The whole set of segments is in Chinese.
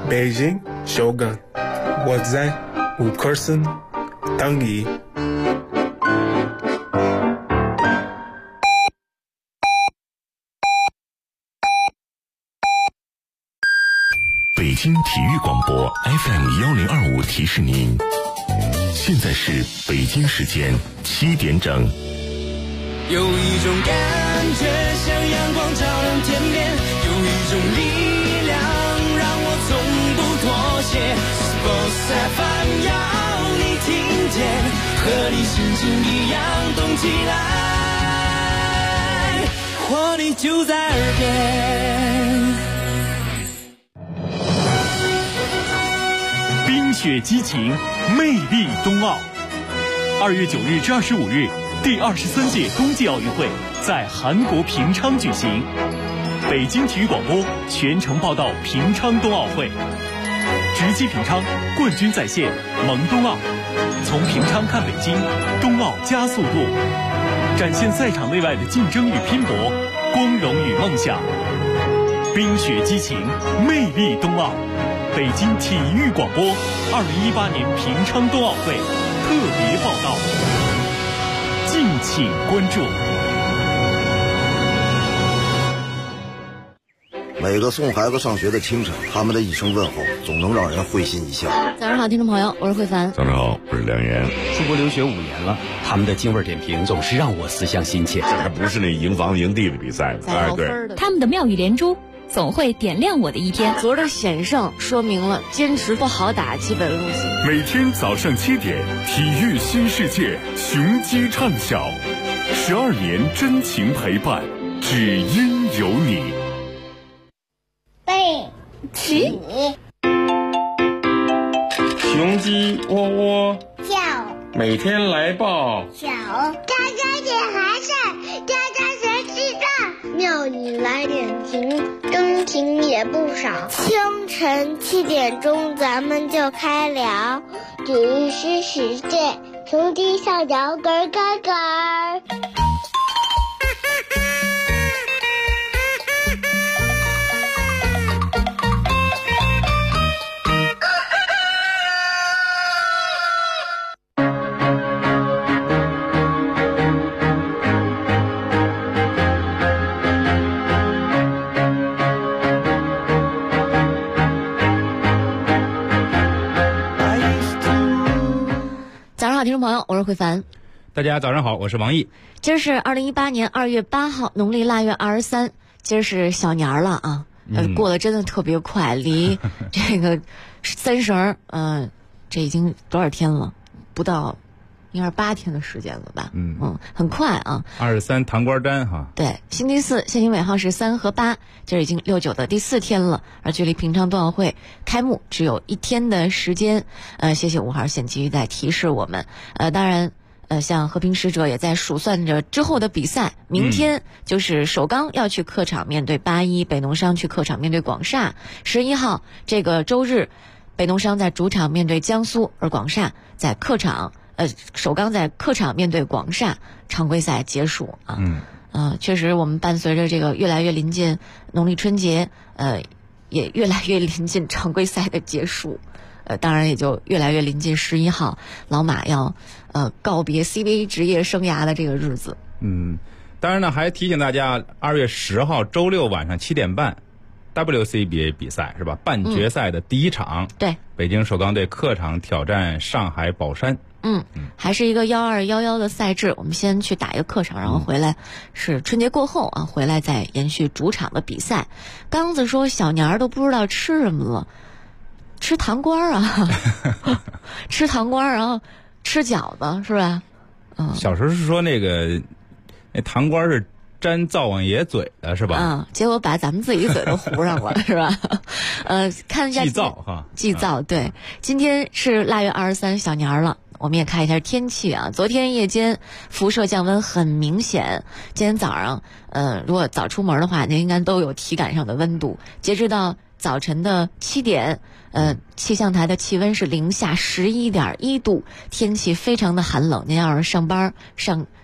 北京首钢，我在五棵松等你。 北京体育广播 FM1025 提示您，现在是北京时间7点整。 有一种感觉像阳光照亮天边，有一种力量让我从不妥协。Sports FM 要你听见，和你心情一样动起来，活力就在耳边。 冰雪激情，魅力冬奥。2月9日至25日，第23届冬季奥运会在韩国平昌举行。北京体育广播全程报道平昌冬奥会，直击平昌，冠军在线，萌冬奥。从平昌看北京，冬奥加速度，展现赛场内外的竞争与拼搏，光荣与梦想。冰雪激情，魅力冬奥。北京体育广播2018年平昌冬奥会特别报道，敬请关注。 每个送孩子上学的清晨，他们的一声问候总能让人会心一笑。 早上好，听众朋友，我是慧凡。 早上好，我是梁岩。 出国留学5年了，他们的京味点评总是让我思乡心切。 这还不是那营房营地的比赛呢， 哎，对， 他们的妙语连珠总会点亮我的一天。 昨儿的险胜说明了坚持不好打基本路线。 每天早上7点，体育新世界，雄鸡唱晓，12年真情陪伴，只因有你。 背起， 雄鸡喔喔叫， 每天来报小，家家点孩子，家家学记账，妙语来点评，真情也不少。清晨7点钟，咱们就开聊体育新世界，雄鸡上摇咯咯咯。 听众朋友，我是慧凡。 大家早上好，我是王毅。 今儿是2018年2月8号，农历腊月23，今儿是小年儿了啊。过得真的特别快，离这个30，这已经多少天了？不到，应该是8天的时间了吧？很快啊。 23糖瓜粘哈。对， 星期四，现行尾号是3和8，今儿已经69的第4天了，而距离平昌冬奥会开幕只有1天的时间。谢谢5号线继续在提示我们。当然。像和平使者也在数算着之后的比赛，明天就是首钢要去客场面对81，北农商去客场面对广厦。11号这个周日，北农商在主场面对江苏，而广厦在客场，首钢在客场面对广厦，常规赛结束啊。确实我们伴随着这个越来越临近农历春节，也越来越临近常规赛的结束。当然也就越来越临近11号老马要告别 CBA 职业生涯的这个日子。 当然呢，还提醒大家，2月10号周六晚上7点半 WCBA 比赛是吧？半决赛的第一场， 对， 北京首钢队客场挑战上海宝山。 还是一个1211的赛制，我们先去打一个客场，然后回来是春节过后啊，回来再延续主场的比赛。刚子说小年儿都不知道吃什么了。吃糖瓜啊，吃糖瓜，然后吃饺子是吧？ 小时候是说那糖瓜是粘灶王爷嘴的是吧？ 结果把咱们自己嘴都糊上了是吧？看一下祭灶哈， 祭灶对。今天是腊月23小年了，我们也看一下天气啊。昨天夜间辐射降温很明显，今天早上如果早出门的话，那应该都有体感上的温度。截止到早晨的7点，气象台的气温是零下11.1度，天气非常的寒冷。您要是上班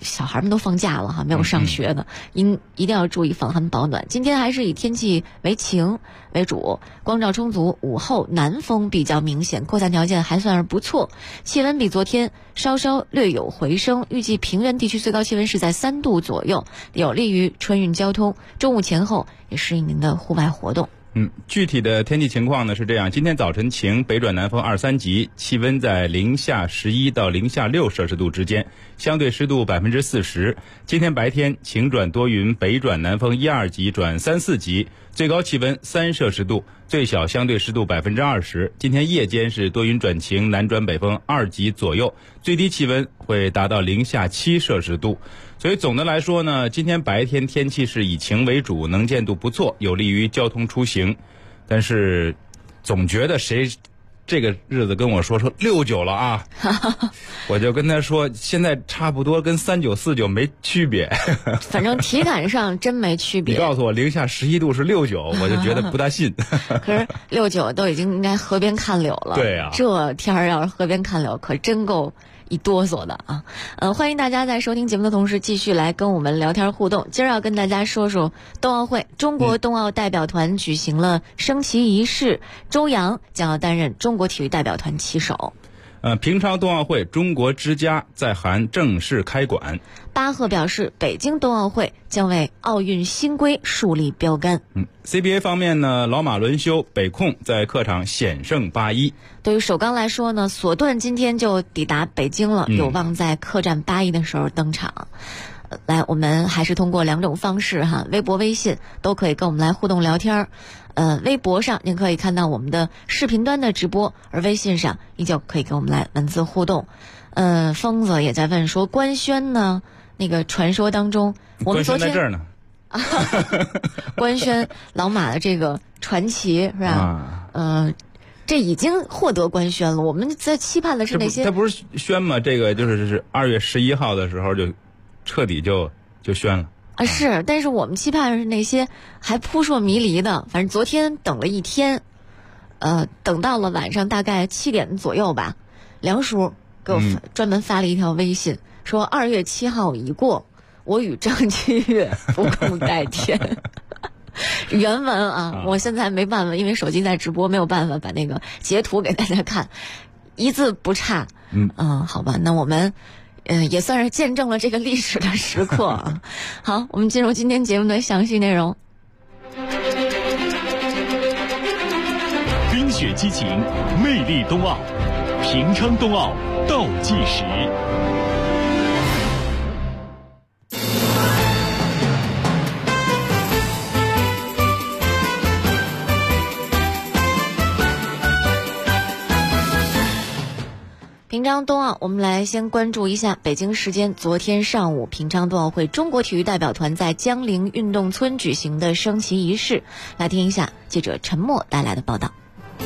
小孩们都放假了哈，没有上学的，一定要注意防寒保暖。今天还是以天气为晴为主，光照充足，午后南风比较明显，扩散条件还算是不错，气温比昨天稍稍略有回升，预计平原地区最高气温是在3度左右，有利于春运交通，中午前后也适应您的户外活动。 具体的天气情况呢是这样：今天早晨晴，北转南风2、3级，气温在零下11到零下6摄氏度之间，相对湿度40%。今天白天晴转多云，北转南风1、2级转3、4级，最高气温3摄氏度，最小相对湿度20%。今天夜间是多云转晴，南转北风2级左右，最低气温会达到零下7摄氏度。所以总的来说呢，今天白天天气是以晴为主，能见度不错，有利于交通出行。但是总觉得谁这个日子跟我说69了啊，我就跟他说现在差不多跟39、49没区别。 反正体感上真没区别。 你告诉我零下11度是69，我就觉得不大信。 可是69都已经应该河边看柳了。 对啊， 这天儿要是河边看柳，可真够一哆嗦的啊！欢迎大家在收听节目的同时继续来跟我们聊天互动。今儿要跟大家说说冬奥会，中国冬奥代表团举行了升旗仪式，周洋将要担任中国体育代表团旗手。 平昌冬奥会中国之家在韩正式开馆。 巴赫表示，北京冬奥会将为奥运新规树立标杆。 CBA 方面呢，老马轮休，北控在客场险胜8-1。 对于首钢来说呢，索顿今天就抵达北京了，有望在客战8-1的时候登场。来，我们还是通过2种方式哈，微博、微信都可以跟我们来互动聊天。微博上您可以看到我们的视频端的直播，而微信上依旧可以跟我们来文字互动。疯子也在问说，官宣呢？那个传说当中，我们昨天官宣在这儿呢。 官宣老马的这个传奇是吧？这已经获得官宣了。我们在期盼的是那些， 他不是宣吗？这个就是2月11号的时候就彻底就宣了。 是，但是我们期盼是那些还扑朔迷离的。反正昨天等了一天，等到了晚上大概7点左右吧，梁叔给我专门发了一条微信，说2月7号已过，我与张馨月不共戴天。原文啊，我现在没办法，因为手机在直播，没有办法把那个截图给大家看，一字不差。好吧，那我们也算是见证了这个历史的时刻啊。好，我们进入今天节目的详细内容。 冰雪激情，魅力冬奥，平昌冬奥倒计时。 平昌冬奥，我们来先关注一下北京时间昨天上午，平昌冬奥会中国体育代表团在江陵运动村举行的升旗仪式。来听一下记者陈默带来的报道。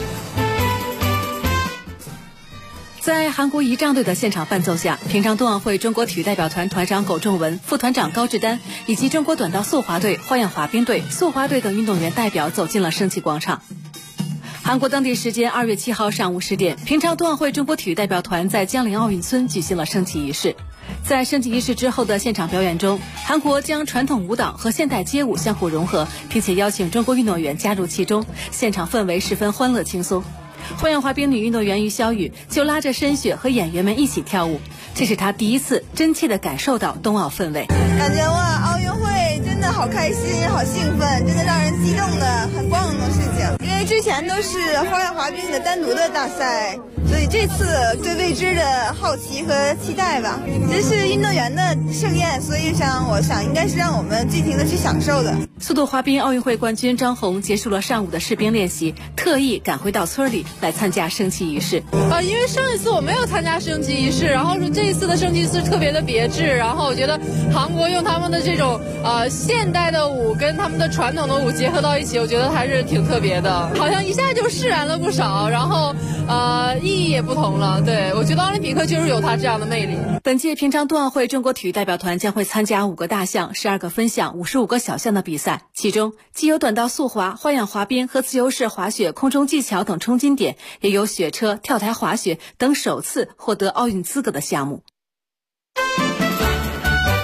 在韩国仪仗队的现场伴奏下，平昌冬奥会中国体育代表团团长苟仲文、副团长高志丹以及中国短道速滑队、花样滑冰队、速滑队等运动员代表走进了升旗广场。韩国当地时间2月7号上午10点，平昌冬奥会中国体育代表团在江陵奥运村举行了升旗仪式。在升旗仪式之后的现场表演中，韩国将传统舞蹈和现代街舞相互融合，并且邀请中国运动员加入其中，现场氛围十分欢乐轻松。花样滑冰女运动员于潇雨就拉着申雪和演员们一起跳舞，这是她第一次真切地感受到冬奥氛围。 感觉哇，奥运会真的好开心，好兴奋，真的让人激动的很棒的事情。因为之前都是花样滑冰的单独的大赛，所以这次对未知的好奇和期待吧。这是运动员的盛宴，所以我想应该是让我们尽情的去享受的。 速度滑冰奥运会冠军张红结束了上午的试冰练习，特意赶回到村里来参加升旗仪式。 因为上一次我没有参加升旗仪式，然后说这一次的升旗仪式特别的别致，然后我觉得韩国用他们的这种现代的舞跟他们的传统的舞结合到一起，我觉得还是挺特别的，好像一下就释然了不少，然后意义也不同了。对，我觉得奥林匹克就是有它这样的魅力。 本届平昌冬奥会中国体育代表团将会参加5个大项、12个分项、55个小项的比赛，其中既有短道速滑、花样滑冰和自由式滑雪、空中技巧等冲金点，也有雪车、跳台滑雪等首次获得奥运资格的项目。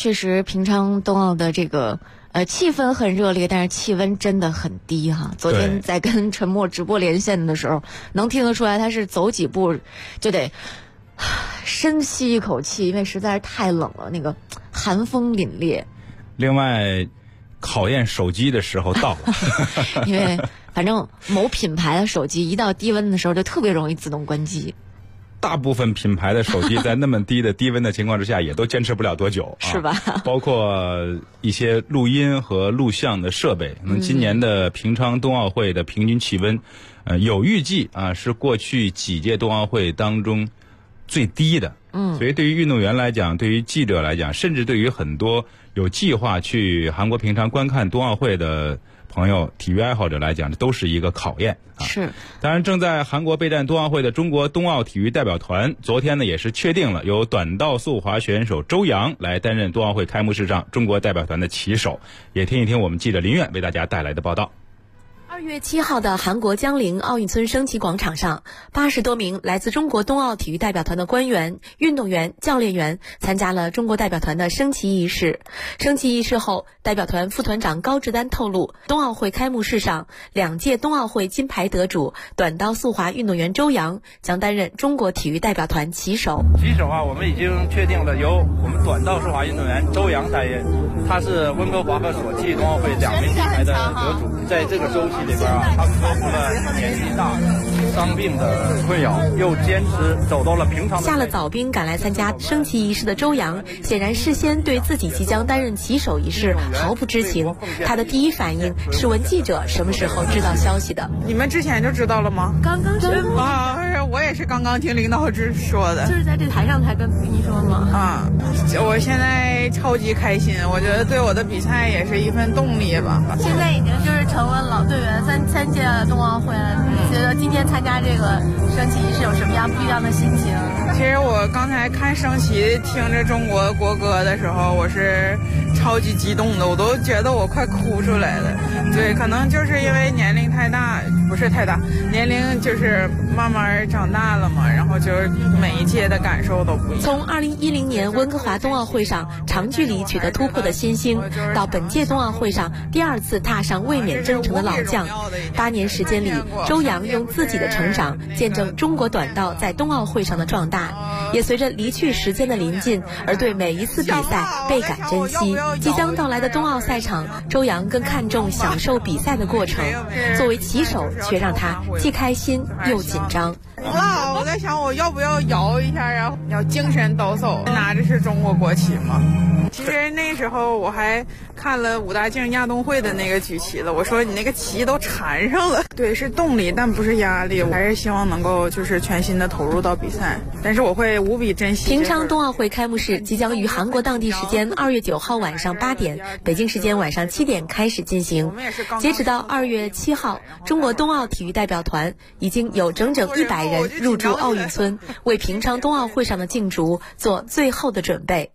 确实平昌冬奥的这个气氛很热烈，但是气温真的很低哈。昨天在跟陈默直播连线的时候，能听得出来他是走几步就得深吸一口气，因为实在是太冷了，那个寒风凛冽。 另外，考验手机的时候到了， 因为反正某品牌的手机一到低温的时候就特别容易自动关机。 大部分品牌的手机在那么低温的情况之下，也都坚持不了多久， 是吧？ 包括一些录音和录像的设备。今年的平昌冬奥会的平均气温，有预计是过去几届冬奥会当中最低的。所以对于运动员来讲，对于记者来讲，甚至对于很多有计划去韩国平昌观看冬奥会的朋友、体育爱好者来讲，这都是一个考验。 是， 当然正在韩国备战冬奥会的中国冬奥体育代表团，昨天呢也是确定了由短道速滑选手周洋来担任冬奥会开幕式上中国代表团的旗手。也听一听我们记者林苑为大家带来的报道。 2月7号的韩国江陵奥运村升旗广场上，80多名来自中国冬奥体育代表团的官员、运动员、教练员参加了中国代表团的升旗仪式。升旗仪式后，代表团副团长高志丹透露，冬奥会开幕式上2届冬奥会金牌得主短道速滑运动员周洋将担任中国体育代表团旗手。 旗手我们已经确定了，由我们短道速滑运动员周洋担任。他是温哥华和索契冬奥会2枚金牌的得主，在这个周期里边他克服了年纪大、伤病的困扰，又坚持走到了平常。 下了早兵赶来参加升旗仪式的周洋，显然事先对自己即将担任旗手一事毫不知情。他的第一反应是问记者什么时候知道消息的。 你们之前就知道了吗？ 刚刚知道啊，我也是刚刚听领导说的。 就是在这台上才跟你说吗？ 我现在超级开心，我觉得对我的比赛也是一份动力吧。 现在已经就是成为老队员三届冬奥会了，觉得今天参加这个升旗仪式有什么样不一样的心情？ 其实我刚才看升旗，听着中国国歌的时候，我是超级激动的，我都觉得我快哭出来了。对，可能就是因为年龄太大，不是太大，年龄就是慢慢长大了嘛，然后就是每一届的感受都不一样。 从2010年温哥华冬奥会上长距离取得突破的新星，到本届冬奥会上第2次踏上卫冕征程的老将，8年时间里，周洋用自己的成长见证中国短道在冬奥会上的壮大，也随着离去时间的临近而对每一次比赛倍感珍惜。即将到来的冬奥赛场，周洋更看重享受比赛的过程，作为旗手却让他既开心又紧张。 我在想我要不要摇一下，然后要精神抖擞，拿着是中国国旗嘛。其实那时候我还看了武大靖亚冬会的那个举旗了，我说你那个旗都缠上了。对，是动力，但不是压力。我还是希望能够就是全心的投入到比赛，但是我会无比珍惜。 平昌冬奥会开幕式即将于韩国当地时间2月9号晚上8点，北京时间晚上7点开始进行。截止到2月7号，中国冬奥体育代表团已经有整整100人入驻奥运村，为平昌冬奥会上的竞逐做最后的准备。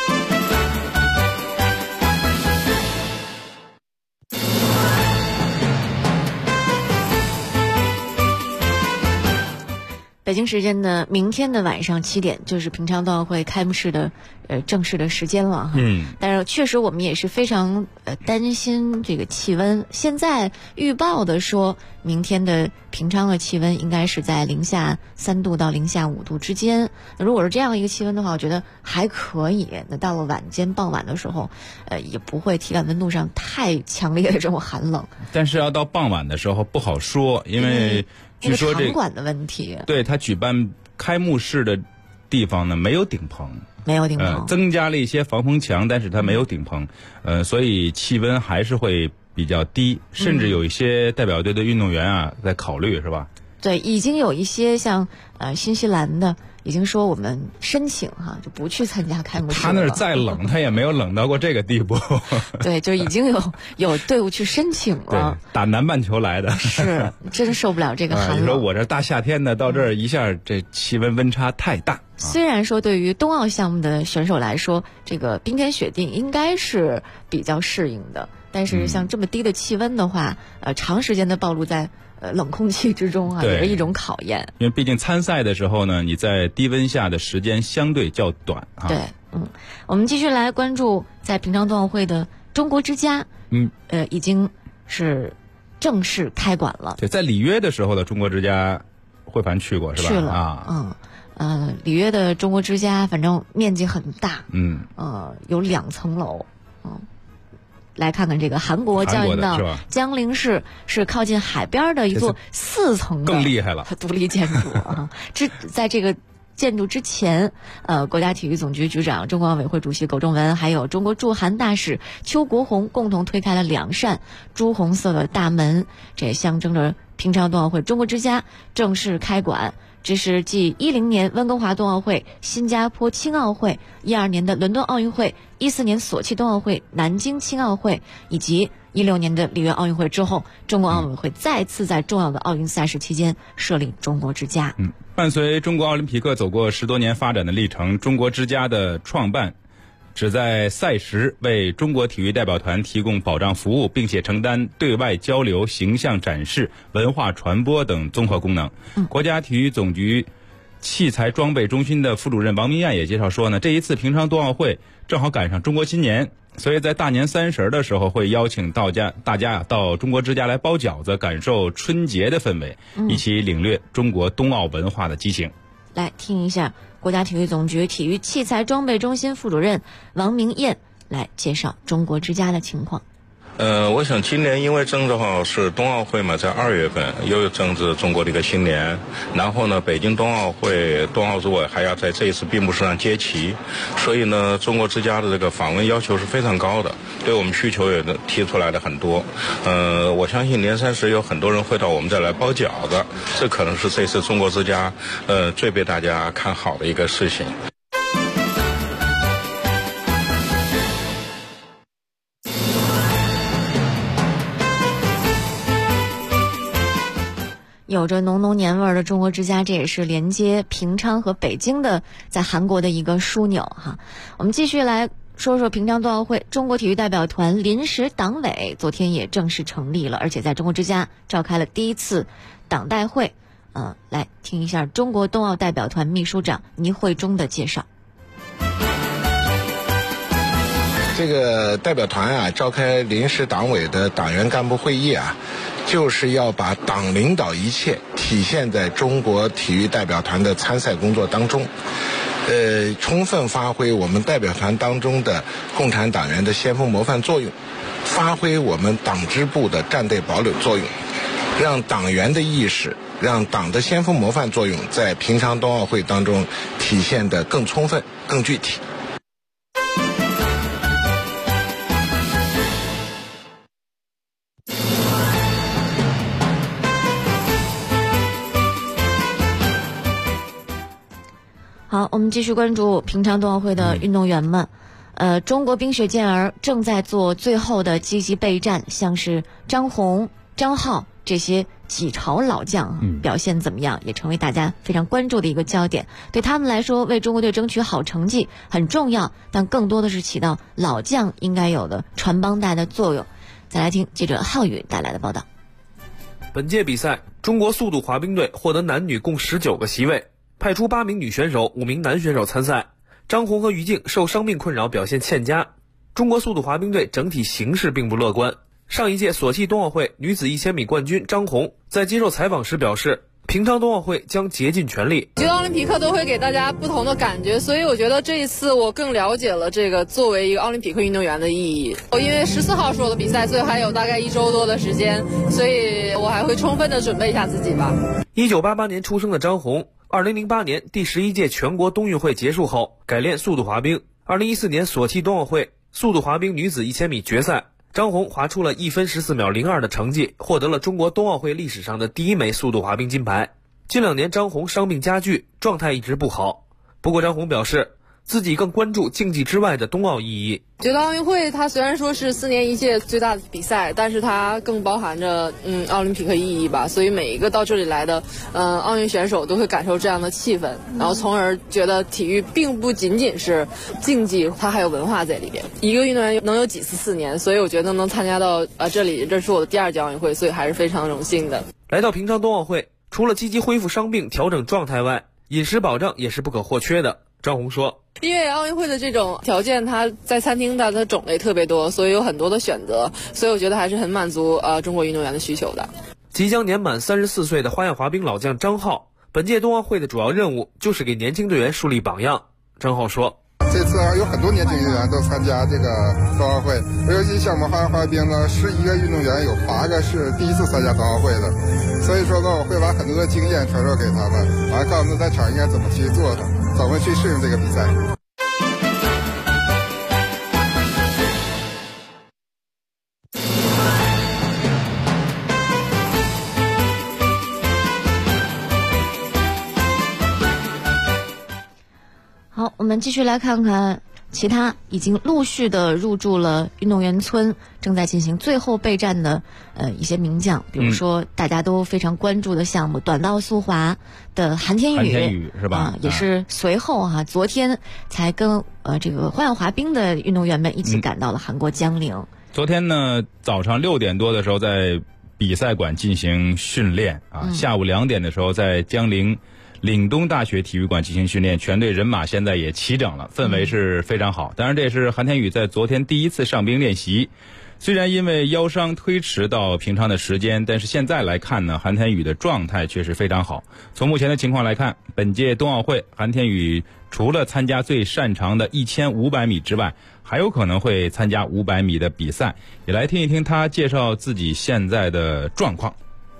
北京时间的明天的晚上7点，就是平昌冬奥会开幕式的正式的时间了。但是确实我们也是非常担心这个气温。现在预报的说，明天的平昌的气温应该是在-3度到-5度之间。如果是这样一个气温的话，我觉得还可以。那到了晚间傍晚的时候，也不会体感温度上太强烈的这种寒冷。 但是要到傍晚的时候不好说，因为据说场馆的问题。 对，他举办开幕式的地方呢没有顶棚，增加了一些防风墙，但是它没有顶棚，所以气温还是会比较低，甚至有一些代表队的运动员在考虑，是吧？ 对，已经有一些像新西兰的已经说我们申请就不去参加开幕式了。 他那儿再冷，他也没有冷到过这个地步。 对，就已经有队伍去申请了。 对，打南半球来的。 是，真受不了这个寒冷。 你说我这大夏天的到这儿一下，这气温温差太大。 虽然说对于冬奥项目的选手来说，这个冰天雪地应该是比较适应的，但是像这么低的气温的话，长时间的暴露在冷空气之中也是一种考验。 因为毕竟参赛的时候呢，你在低温下的时间相对较短对， 我们继续来关注在平昌冬奥会的中国之家，已经是正式开馆了。 对，在里约的时候的中国之家，慧凡去过是吧？ 去了里约的中国之家反正面积很大，有2层楼，来看看这个韩国江原道江陵市是靠近海边的一座4层的更厉害了独立建筑啊。在这个建筑之前，国家体育总局局长、中国奥委会主席苟仲文，还有中国驻韩大使邱国宏共同推开了2扇朱红色的大门，这也象征着平昌冬奥会中国之家正式开馆。这是继10年温哥华冬奥会、新加坡青奥会、12年的伦敦奥运会、14年索契冬奥会、南京青奥会以及16年的里约奥运会之后，中国奥委会再次在重要的奥运赛事期间设立中国之家。 伴随中国奥林匹克走过10多年发展的历程，中国之家的创办旨在赛时为中国体育代表团提供保障服务，并且承担对外交流、形象展示、文化传播等综合功能。国家体育总局器材装备中心的副主任王明艳也介绍说呢，这一次平昌冬奥会正好赶上中国新年，所以在大年30的时候会邀请大家到中国之家来包饺子，感受春节的氛围，一起领略中国冬奥文化的激情。 来听一下国家体育总局体育器材装备中心副主任王明艳来介绍中国之家的情况。 我想今年因为正好是冬奥会嘛，在2月份又正值中国的一个新年，然后呢，北京冬奥会冬奥组委还要在这一次闭幕式上接旗，所以呢，中国之家的这个访问要求是非常高的，对我们需求也提出来的很多。我相信年30有很多人会到我们这来包饺子，这可能是这次中国之家最被大家看好的一个事情。 有着浓浓年味儿的中国之家，这也是连接平昌和北京的在韩国的一个枢纽哈。我们继续来说说平昌冬奥会中国体育代表团临时党委昨天也正式成立了，而且在中国之家召开了第一次党代会。来听一下中国冬奥代表团秘书长倪慧忠的介绍。 这个代表团召开临时党委的党员干部会议就是要把党领导一切体现在中国体育代表团的参赛工作当中，充分发挥我们代表团当中的共产党员的先锋模范作用，发挥我们党支部的战队堡垒作用，让党员的意识，让党的先锋模范作用在平昌冬奥会当中体现得更充分、更具体。 好，我们继续关注平昌冬奥会的运动员们。中国冰雪健儿正在做最后的积极备战，像是张虹、张浩这些几朝老将表现怎么样，也成为大家非常关注的一个焦点。对他们来说，为中国队争取好成绩很重要，但更多的是起到老将应该有的传帮带的作用。再来听记者浩宇带来的报道。 本届比赛，中国速度滑冰队获得男女共19个席位，派出8名女选手、5名男选手参赛。张虹和于静受伤病困扰，表现欠佳。中国速度滑冰队整体形势并不乐观。上一届索契冬奥会女子1000米冠军张虹在接受采访时表示，平昌冬奥会将竭尽全力。 觉得奥林匹克都会给大家不同的感觉，所以我觉得这一次我更了解了这个作为一个奥林匹克运动员的意义。因为14号是我的比赛，所以还有大概1周多的时间，所以我还会充分的准备一下自己吧。 1988年出生的张虹，2008年第11届全国冬运会结束后改练速度滑冰。2014年索契冬奥会速度滑冰女子1000米决赛，张虹滑出了1分14秒02的成绩，获得了中国冬奥会历史上的第1枚速度滑冰金牌。近2年张虹伤病加剧，状态一直不好。不过张虹表示，自己更关注竞技之外的冬奥意义。 觉得奥运会它虽然说是4年一届最大的比赛，但是它更包含着奥林匹克意义吧，所以每一个到这里来的奥运选手都会感受这样的气氛，然后从而觉得体育并不仅仅是竞技，它还有文化在里边。一个运动员能有几次4年，所以我觉得能参加到这里，这是我的第2届奥运会，所以还是非常荣幸的。 来到平昌冬奥会，除了积极恢复伤病、调整状态外，饮食保障也是不可或缺的。 张红说， 因为奥运会的这种条件，它在餐厅的它种类特别多，所以有很多的选择，所以我觉得还是很满足中国运动员的需求的。 即将年满34岁的花样滑冰老将张浩，本届冬奥会的主要任务就是给年轻队员树立榜样。张浩说， 这次有很多年轻运动员都参加这个冬奥会，尤其像我们花样滑冰呢，11个运动员有8个是第一次参加冬奥会的，所以说呢，我会把很多的经验传授给他们，告诉他们在场应该怎么去做的，怎么去适应这个比赛。 好，我们继续来看看其他已经陆续的入驻了运动员村，正在进行最后备战的一些名将，比如说大家都非常关注的项目短道速滑的韩天宇是吧？ 也是随后昨天才跟这个花样滑冰的运动员们一起赶到了韩国江陵。 昨天呢早上6点多的时候在比赛馆进行训练下午2点的时候在江陵岭东大学体育馆进行训练，全队人马现在也齐整了，氛围是非常好。当然这也是韩天宇在昨天第一次上冰练习，虽然因为腰伤推迟到平常的时间，但是现在来看呢，韩天宇的状态确实非常好。从目前的情况来看，本届冬奥会韩天宇除了参加最擅长的1500米之外，还有可能会参加500米的比赛。也来听一听他介绍自己现在的状况。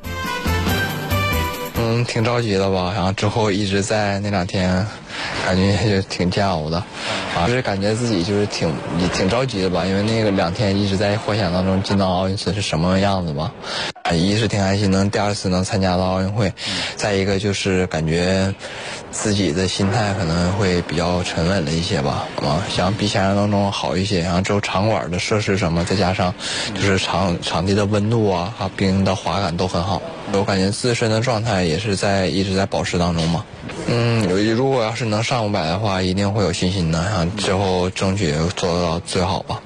挺着急的吧，然后之后一直在那2天感觉就挺煎熬的就是感觉自己就是挺着急的吧，因为那个2天一直在幻想当中进到奥运村是什么样子吧。一是挺开心第二次能参加到奥运会，再一个就是感觉自己的心态可能会比较沉稳了一些吧，想比想象当中好一些。然后之后场馆的设施什么，再加上就是场地的温度冰的滑感都很好，我感觉自身的状态也是一直在保持当中嘛。如果要是能上500的话，一定会有信心的，然后之后争取做到最好吧。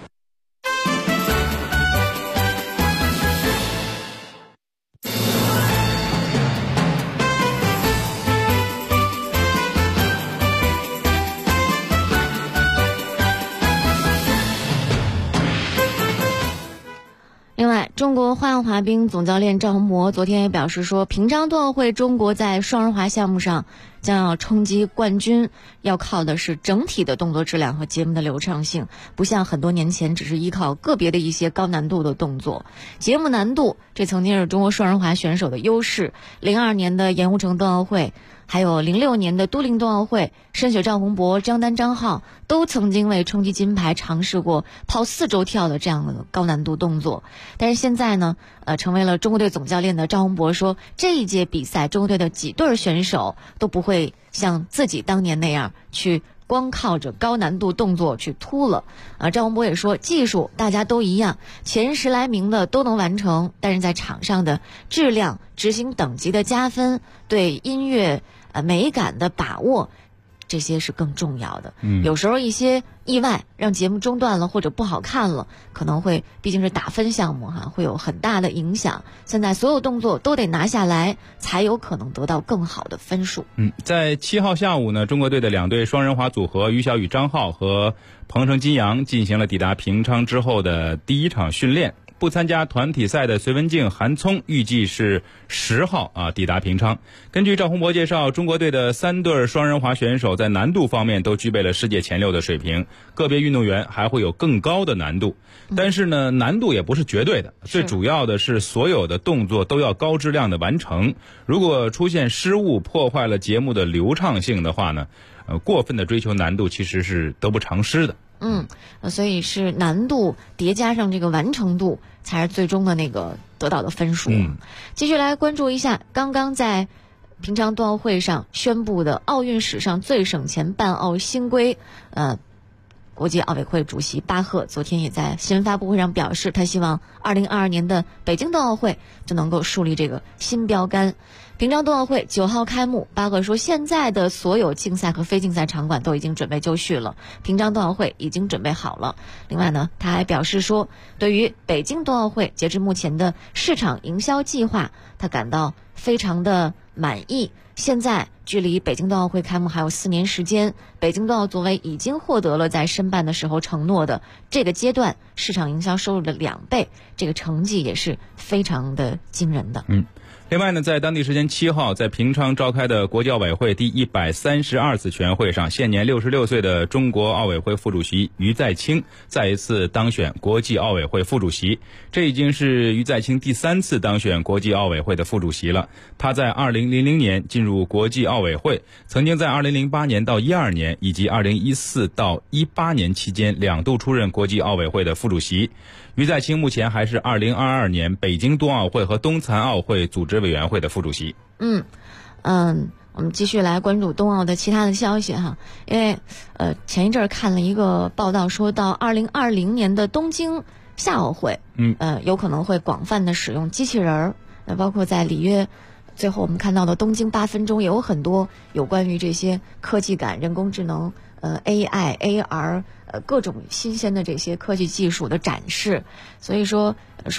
另外，中国花样滑冰总教练赵宏博昨天也表示说，平昌冬奥会中国在双人滑项目上将要冲击冠军，要靠的是整体的动作质量和节目的流畅性，不像很多年前只是依靠个别的一些高难度的动作。节目难度，这曾经是中国双人滑选手的优势。02年的盐湖城冬奥会，还有06年的都灵冬奥会，申雪、赵宏博、张丹、张浩都曾经为冲击金牌尝试过抛4周跳的这样的高难度动作。但是现在呢，成为了中国队总教练的赵宏博说，这一届比赛中国队的几对选手都不会像自己当年那样去光靠着高难度动作去突了。赵宏博也说，技术大家都一样，前10来名的都能完成，但是在场上的质量、执行等级的加分，对音乐美感的把握，这些是更重要的。有时候一些意外让节目中断了或者不好看了，可能会毕竟是打分项目会有很大的影响。现在所有动作都得拿下来，才有可能得到更好的分数。 在7号下午呢，中国队的2对双人滑组合于小雨、张浩和彭程、金阳进行了抵达平昌之后的第1场训练。不参加团体赛的隋文静、韩聪预计是10号抵达平昌。根据赵宏博介绍，中国队的3对双人滑选手在难度方面都具备了世界前6的水平，个别运动员还会有更高的难度。但是呢，难度也不是绝对的，最主要的是所有的动作都要高质量的完成。如果出现失误，破坏了节目的流畅性的话呢，过分的追求难度其实是得不偿失的。 所以是难度叠加上这个完成度，才是最终的那个得到的分数。继续来关注一下刚刚在平昌冬奥会上宣布的奥运史上最省钱办奥新规。国际奥委会主席巴赫昨天也在新闻发布会上表示，他希望2022年的北京冬奥会就能够树立这个新标杆。平昌冬奥会9号开幕，巴赫说现在的所有竞赛和非竞赛场馆都已经准备就绪了，平昌冬奥会已经准备好了。另外呢，他还表示说，对于北京冬奥会截至目前的市场营销计划，他感到非常的满意。现在距离北京冬奥会开幕还有4年时间，北京冬奥组委已经获得了在申办的时候承诺的这个阶段市场营销收入的2倍，这个成绩也是非常的惊人的。 另外呢，在当地时间7号，在平昌召开的国际奥委会第132次全会上，现年66岁的中国奥委会副主席于再清再一次当选国际奥委会副主席。这已经是于再清第3次当选国际奥委会的副主席了。他在2000年进入国际奥委会，曾经在2008年到12年以及2014到18年期间2度出任国际奥委会的副主席。于再清目前还是2022年北京冬奥会和冬残奥会组织委员会的副主席。 我们继续来关注冬奥的其他的消息哈，因为前一阵看了一个报道，说到2020年的东京夏奥会，有可能会广泛的使用机器人儿，包括在里约。最后我们看到的东京8分钟也有很多有关于这些科技感、人工智能、AI、AR 各种新鲜的这些科技技术的展示。所以说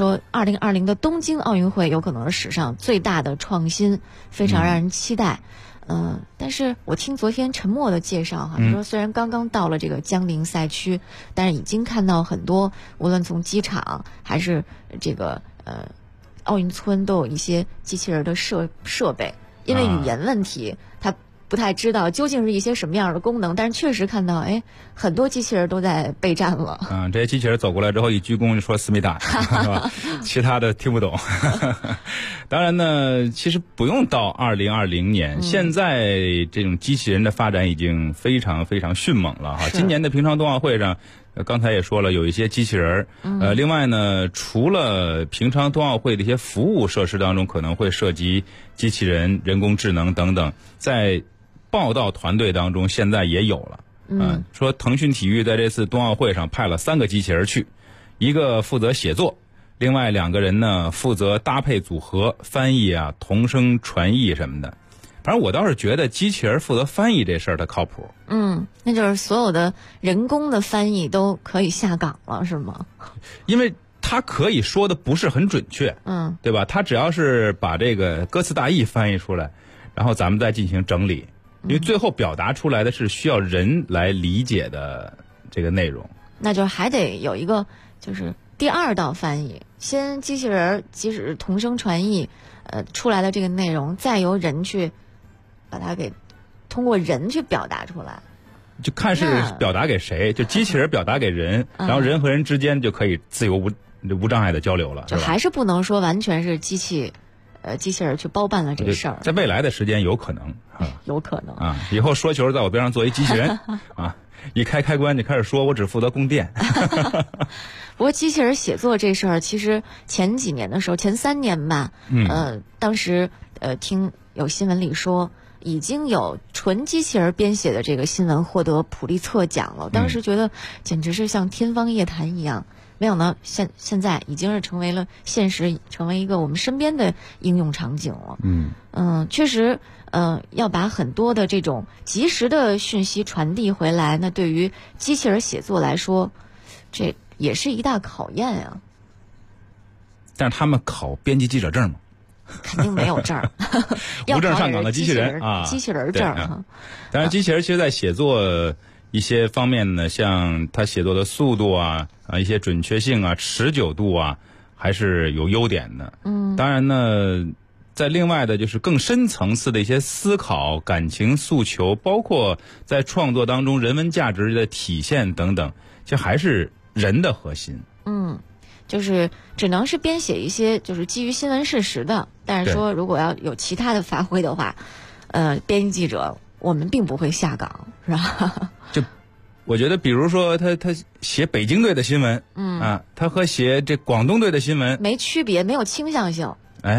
2020的东京奥运会有可能是史上最大的创新，非常让人期待。但是我听昨天陈默的介绍哈，说虽然刚刚到了这个江陵赛区，但是已经看到很多无论从机场还是这个奥运村都有一些机器人的设备，因为语言问题，他不太知道究竟是一些什么样的功能，但是确实看到，很多机器人都在备战了。 这些机器人走过来之后一鞠躬就说思密达，是吧？其他的听不懂。当然呢，其实不用到2020年，现在这种机器人的发展已经非常非常迅猛了哈。今年的平昌冬奥会上。刚才也说了，有一些机器人另外呢，除了平昌冬奥会的一些服务设施当中可能会涉及机器人、人工智能等等，在报道团队当中现在也有了。说腾讯体育在这次冬奥会上派了3个机器人去，一个负责写作，另外2个人呢负责搭配组合、翻译啊、同声传译什么的。反正我倒是觉得机器人负责翻译这事儿它靠谱。 那就是所有的人工的翻译都可以下岗了，是吗？ 因为他可以说的不是很准确，对吧？他只要是把这个歌词大意翻译出来，然后咱们再进行整理，因为最后表达出来的是需要人来理解的这个内容。 那就还得有一个就是第2道翻译，先机器人即使是同声传译，出来的这个内容，再由人去把它给通过人去表达出来。 就看是表达给谁，就机器人表达给人，然后人和人之间就可以自由无障碍的交流了。 就还是不能说完全是机器人去包办了这事儿。 在未来的时间有可能有可能啊，以后说球在我边上做一机器人啊，一开关就开始说，我只负责供电。 不过机器人写作这事儿，其实前几年的时候，前3年吧，当时听有新闻里说。已经有纯机器人编写的这个新闻获得普利策奖了，当时觉得简直是像天方夜谭一样，没想到现在已经是成为了现实，成为一个我们身边的应用场景了。确实，要把很多的这种及时的讯息传递回来，那对于机器人写作来说，这也是一大考验啊。 但是他们考编辑记者证吗？ 肯定没有证儿， 无证上岗的机器人啊， 机器人证哈。 当然，机器人其实在写作一些方面呢，像它写作的速度啊，一些准确性啊、持久度啊，还是有优点的。当然呢，在另外的就是更深层次的一些思考、感情诉求，包括在创作当中人文价值的体现等等，其实还是人的核心。 就是只能是编写一些就是基于新闻事实的，但是说如果要有其他的发挥的话，编辑记者我们并不会下岗，是吧？ 就我觉得，比如说他写北京队的新闻，他和写这广东队的新闻没区别，没有倾向性。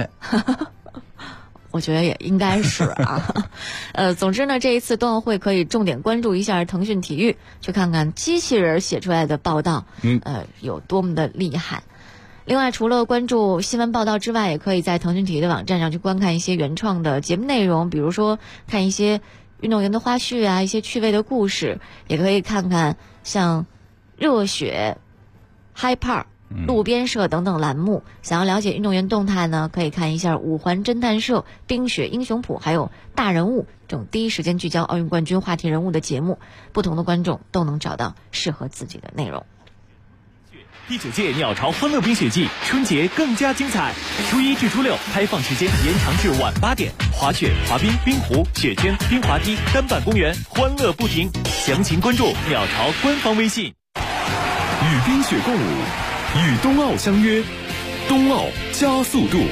我觉得也应该是啊。总之呢，这一次冬奥会可以重点关注一下腾讯体育，去看看机器人写出来的报道，有多么的厉害。另外，除了关注新闻报道之外，也可以在腾讯体育的网站上去观看一些原创的节目内容，比如说看一些运动员的花絮啊，一些趣味的故事，也可以看看像热血、Hi Park 路边社等等栏目。想要了解运动员动态呢，可以看一下五环侦探社、冰雪英雄谱，还有大人物这种第一时间聚焦奥运冠军话题人物的节目，不同的观众都能找到适合自己的内容。 第9届鸟巢欢乐冰雪季，春节更加精彩。初1至初6开放时间延长至晚8点，滑雪、滑冰、冰壶、雪圈、冰滑梯、单板公园，欢乐不停。详情关注鸟巢官方微信。 与冰雪共舞，与冬奥相约，冬奥加速度。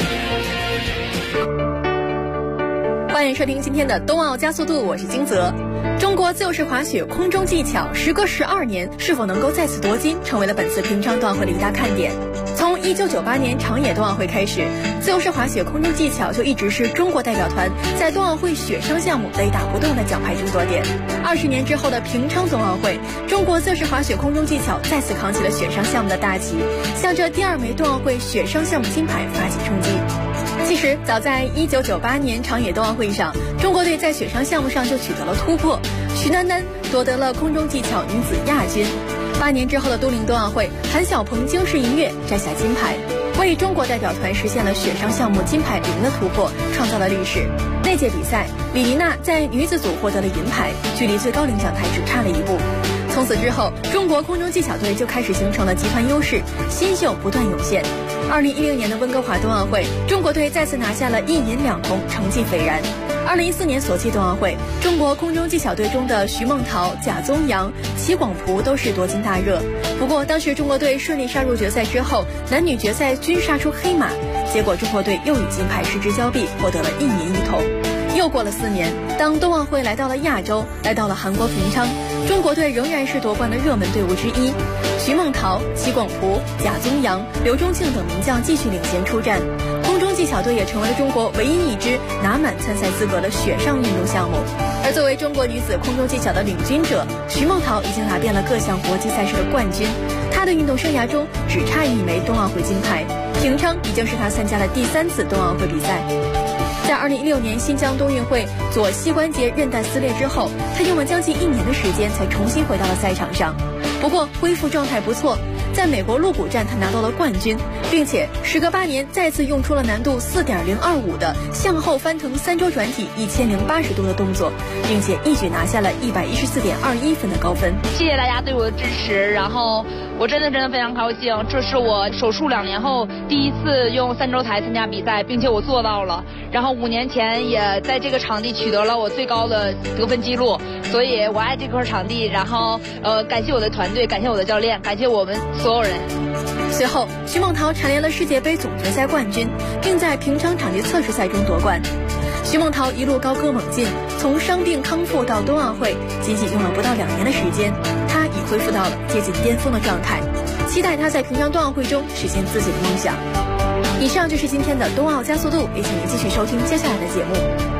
欢迎收听今天的冬奥加速度，我是金泽。中国自由式滑雪空中技巧时隔12年是否能够再次夺金，成为了本次平昌冬奥会的一大看点。从1998年长野冬奥会开始，自由式滑雪空中技巧就一直是中国代表团在冬奥会雪上项目雷打不动的奖牌争夺点。20年之后的平昌冬奥会，中国自由式滑雪空中技巧再次扛起了雪上项目的大旗，向着第2枚冬奥会雪上项目金牌发起冲击。其实早在1998年长野冬奥会上，中国队在雪上项目上就取得了突破，徐丹丹夺得了空中技巧女子亚军。8年之后的都灵冬奥会，韩晓鹏惊世一跃摘下金牌，为中国代表团实现了雪上项目金牌0的突破，创造了历史。那届比赛，李丽娜在女子组获得了银牌，距离最高领奖台只差了1步。从此之后，中国空中技巧队就开始形成了集团优势，新秀不断涌现。2016年的温哥华冬奥会，中国队再次拿下了1银2铜，成绩斐然。2014年索契冬奥会，中国空中技巧队中的徐梦桃、贾宗洋、齐广璞都是夺金大热。不过，当时中国队顺利杀入决赛之后，男女决赛均杀出黑马，结果中国队又与金牌失之交臂，获得了1银1铜。又过了4年，当冬奥会来到了亚洲，来到了韩国平昌，中国队仍然是夺冠的热门队伍之一。徐梦桃、齐广璞、贾宗洋、刘钟庆等名将继续领衔出战，空中技巧队也成为了中国唯一一支拿满参赛资格的雪上运动项目。而作为中国女子空中技巧的领军者，徐梦桃已经拿遍了各项国际赛事的冠军，她的运动生涯中只差1枚冬奥会金牌。平昌已经是她参加了第3次冬奥会比赛。在2016年新疆冬运会左膝关节韧带撕裂之后，他用了将近1年的时间才重新回到了赛场上。不过恢复状态不错，在美国鹿谷站他拿到了冠军，并且时隔8年再次用出了难度4.025的向后翻腾3周转体1080度的动作，并且一举拿下了114.21分的高分。 谢谢大家对我的支持，然后我真的非常高兴，这是我手术2年后第一次用3周台参加比赛，并且我做到了。然后5年前也在这个场地取得了我最高的得分记录，所以我爱这块场地。然后感谢我的团队，感谢我的教练，感谢我们所有人。 随后，徐梦桃蝉联了世界杯总决赛冠军，并在平昌场地测试赛中夺冠。徐梦桃一路高歌猛进，从伤病康复到冬奥会，仅仅用了不到2年的时间，她已恢复到了接近巅峰的状态。期待她在平昌冬奥会中实现自己的梦想。以上就是今天的冬奥加速度，也请您继续收听接下来的节目。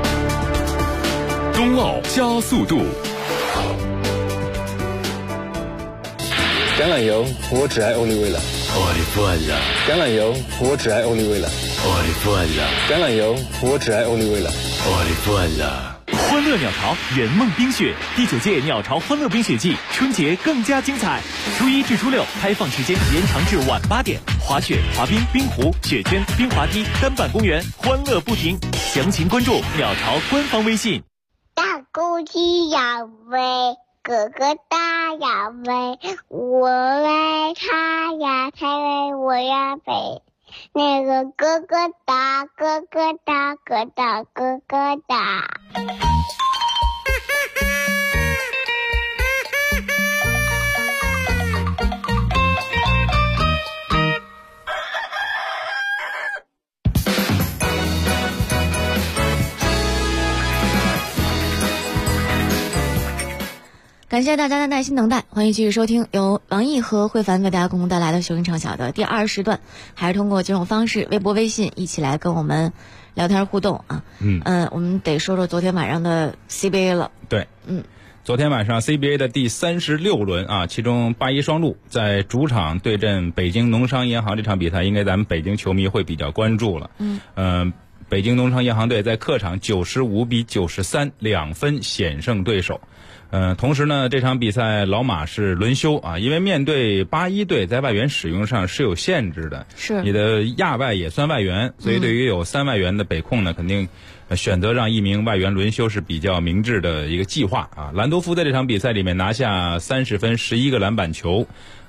冬奥加速度。 橄榄油，我只爱欧丽薇了。橄榄油，我只爱欧丽薇了。橄榄油，我只爱欧丽薇了。 欢乐鸟巢圆梦冰雪第9届鸟巢欢乐冰雪季，春节更加精彩。初1至初6开放时间延长至晚8点，滑雪、滑冰、冰壶、雪圈、冰滑梯、单板公园，欢乐不停。详情关注鸟巢官方微信。 大公鸡呀喂，哥哥大呀喂，我喂他呀，他喂我呀喂。那个哥哥大，哥哥大，哥大，哥哥大。 感谢大家的耐心等待，欢迎继续收听由王毅和慧凡为大家共同带来的球音畅晓的第2时段，还是通过几种方式，微博、微信一起来跟我们聊天互动啊。我们得说说昨天晚上的 CBA 了。 对，昨天晚上 CBA 的第36轮啊，其中8-1双鹿在主场对阵北京农商银行这场比赛，应该咱们北京球迷会比较关注了。北京农商银行队在客场95比93 2分险胜对手。 同时呢，这场比赛老马是轮休啊，因为面对81队在外援使用上是有限制的， 是你的亚外也算外援，所以对于有3外援的北控呢，肯定选择让1名外援轮休是比较明智的一个计划啊。兰多夫在这场比赛里面拿下30分11个篮板球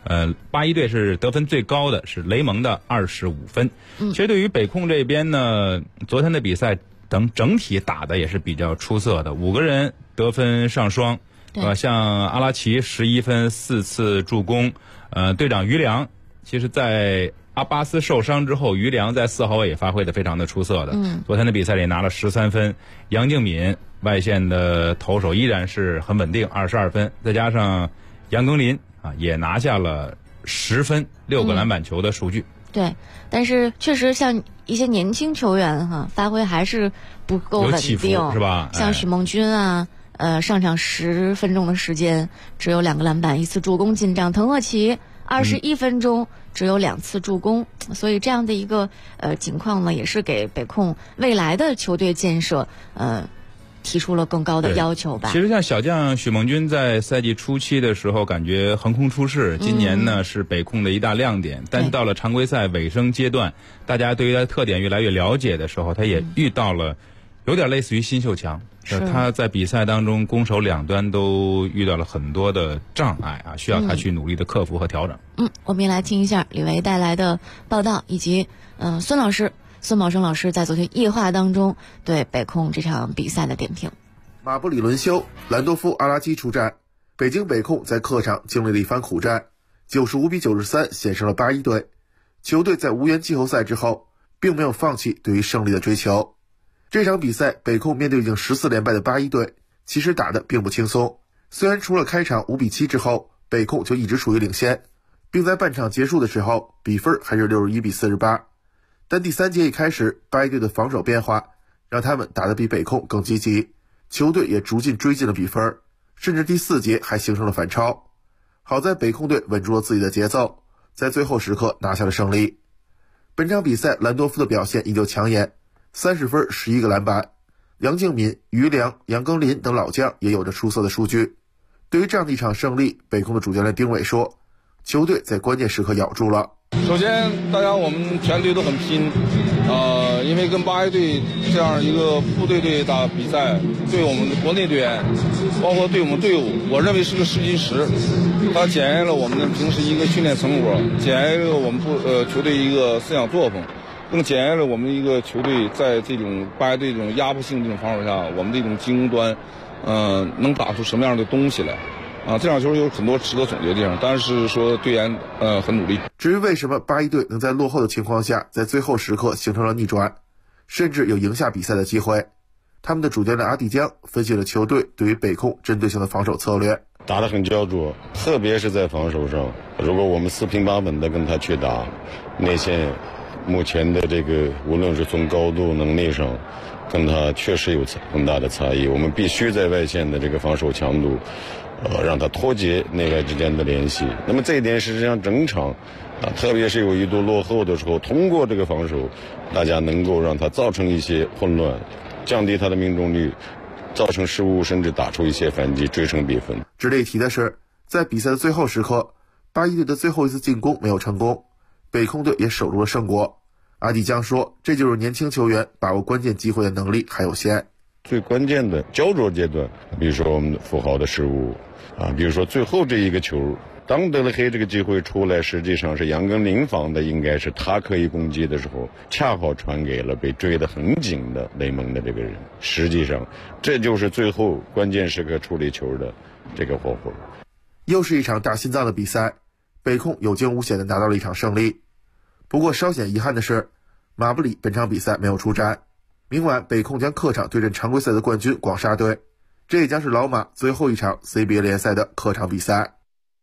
，81队是得分最高的，是雷蒙的25分。其实对于北控这边呢，昨天的比赛整体打的也是比较出色的，5个人得分上双。像阿拉奇11分4次助攻，队长于良，其实在阿巴斯受伤之后，于良在4号位也发挥的非常的出色的。昨天的比赛里拿了13分，杨敬敏外线的投手依然是很稳定，22分，再加上杨庚林啊也拿下了10分6个篮板球的数据。 对，但是确实像一些年轻球员发挥还是不够稳定， 是吧？ 像许梦君啊。上场10分钟的时间，只有2个篮板1次助攻进账。滕厄奇21分钟只有2次助攻，所以这样的一个情况呢，也是给北控未来的球队建设提出了更高的要求吧。 其实像小将许梦君在赛季初期的时候感觉横空出世，今年呢是北控的一大亮点，但是到了常规赛尾声阶段，大家对于他的特点越来越了解的时候，他也遇到了有点类似于新秀强。他在比赛当中攻守两端都遇到了很多的障碍啊，需要他去努力的克服和调整。 我们也来听一下李维带来的报道，以及孙宝生老师在昨天夜话当中对北控这场比赛的点评。 马布里轮休，兰多夫、阿拉基出战，北京北控在客场经历了一番苦战，95比93险胜了81队。球队在无缘季后赛之后，并没有放弃对于胜利的追求。这场比赛，北控面对已经14连败的81队，其实打得并不轻松。虽然除了开场5比7之后，北控就一直处于领先，并在半场结束的时候，比分还是61比48。但第3节一开始，81队的防守变化让他们打得比北控更积极，球队也逐渐追进了比分，甚至第4节还形成了反超。好在北控队稳住了自己的节奏，在最后时刻拿下了胜利。本场比赛，兰多夫的表现依旧抢眼。30分11个篮板，杨敬敏、于良、杨庚林等老将也有着出色的数据。对于这样的一场胜利，北控的主教练丁伟说，球队在关键时刻咬住了。 首先我们全队都很拼，因为跟81队这样一个部队打比赛，对我们国内队员，包括对我们队伍，我认为是个试金石，它检验了我们平时一个训练成果，检验了我们球队一个思想作风，更检验了我们一个球队在这种81队这种压迫性这种防守下，我们这种进攻端，能打出什么样的东西来。这场球有很多值得总结的地方，但是说队员很努力。 至于为什么81队能在落后的情况下，在最后时刻形成了逆转，甚至有赢下比赛的机会，他们的主教练阿蒂江分析了球队对于北控针对性的防守策略。 打得很焦灼，特别是在防守上，如果我们四平八稳的跟他去打，内线目前的这个无论是从高度能力上，跟他确实有很大的差异。我们必须在外线的这个防守强度，让他脱节内外之间的联系。那么这一点实际上整场，特别是有一度落后的时候，通过这个防守，大家能够让他造成一些混乱，降低他的命中率，造成失误，甚至打出一些反击，追成比分。 值得一提的是，在比赛的最后时刻，81队的最后一次进攻没有成功，北控队也守住了胜果。阿蒂江说，这就是年轻球员把握关键机会的能力还有限。 最关键的焦灼阶段，比如说我们富豪的失误比如说最后这一个球，当德勒黑这个机会出来，实际上是杨庚林防的，应该是他可以攻击的时候，恰好传给了被追得很紧的雷蒙的这个人。实际上这就是最后关键时刻处理球的这个火候。 又是一场大心脏的比赛，北控有惊无险地拿到了一场胜利。不过稍显遗憾的是，马布里本场比赛没有出战。明晚北控将客场对阵常规赛的冠军广厦队，这也将是老马最后一场 CBA 联赛的客场比赛。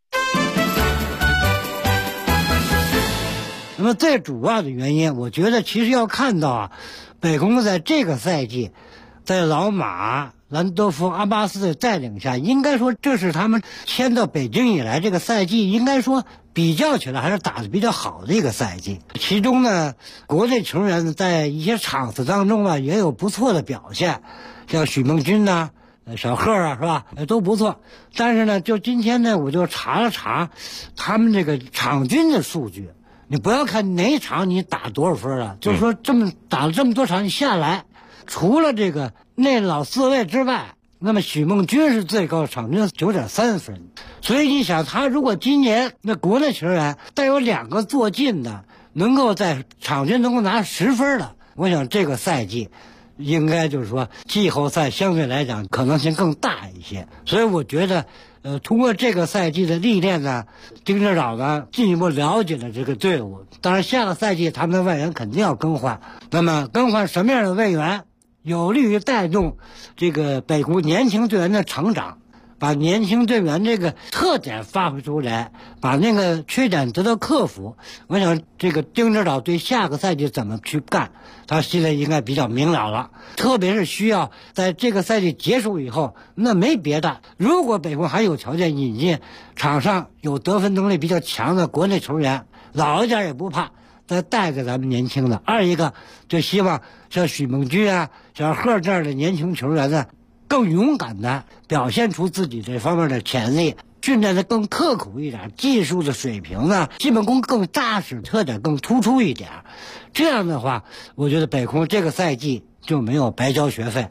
那么最主要的原因，我觉得其实要看到北控在这个赛季，在老马、兰多夫、阿巴斯的带领下，应该说这是他们迁到北京以来这个赛季，应该说比较起来还是打得比较好的一个赛季。其中呢，国内球员在一些场次当中也有不错的表现，像许梦君小贺啊，是吧？都不错。但是呢，就今天呢，我就查了查他们这个场均的数据。你不要看哪一场你打多少分啊，就是说打了这么多场你下来，除了这个那老4位之外，那么许梦君是最高场均9.3分。所以你想，他如果今年那国内球员带有2个坐进的，能够在场均能够拿10分的，我想这个赛季应该就是说季后赛相对来讲可能性更大一些。所以我觉得通过这个赛季的历练呢，丁指导呢进一步了解了这个队伍。当然下个赛季他们的外援肯定要更换，那么更换什么样的外援有利于带动这个北湖年轻队员的成长，把年轻队员这个特点发挥出来，把那个缺点得到克服。我想这个丁指导对下个赛季怎么去干，他现在应该比较明了了。特别是需要在这个赛季结束以后，那没别的，如果北湖还有条件引进场上有得分能力比较强的国内球员，老一点也不怕，再带着咱们年轻的。二一个就希望像许梦君啊、小贺这样的年轻球员呢，更勇敢的表现出自己这方面的潜力，训练的更刻苦一点，技术的水平呢，基本功更扎实，特点更突出一点。这样的话，我觉得北控这个赛季就没有白交学费。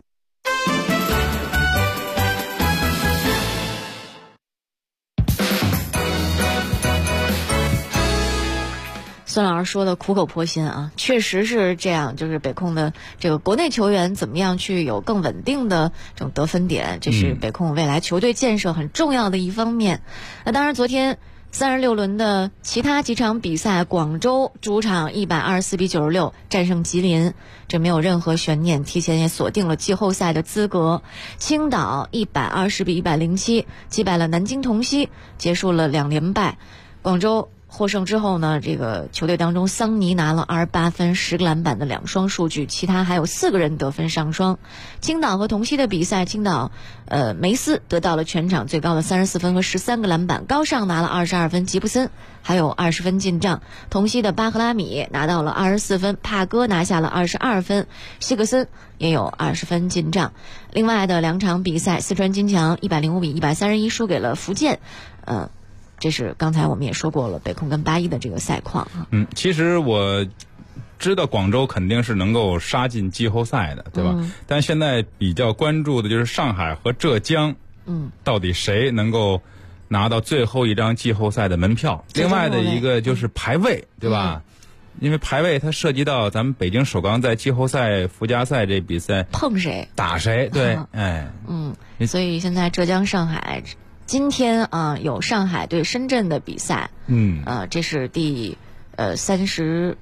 孙老师说的苦口婆心啊，确实是这样。就是北控的这个国内球员怎么样去有更稳定的这种得分点，这是北控未来球队建设很重要的一方面。那当然，昨天36轮的其他几场比赛，广州主场124比96战胜吉林，这没有任何悬念，提前也锁定了季后赛的资格。青岛120比107击败了南京同曦，结束了2连败。广州获胜之后呢，这个球队当中桑尼拿了28分10个篮板的2双数据，其他还有4个人得分上双。青岛和同曦的比赛，青岛梅斯得到了全场最高的34分和13个篮板，高尚拿了22分，吉布森还有20分进账。同曦的巴赫拉米拿到了24分，帕戈拿下了22分，希格森也有20分进账。另外的2场比赛，四川金强105比131输给了福建，这是刚才我们也说过了，北控跟81的这个赛况啊。 其实我知道广州肯定是能够杀进季后赛的，对吧？但现在比较关注的就是上海和浙江，到底谁能够拿到最后一张季后赛的门票？另外的一个就是排位，对吧？因为排位它涉及到咱们北京首钢在季后赛附加赛这比赛碰谁打谁，对， 所以现在浙江、上海。今天有上海对深圳的比赛，这是第37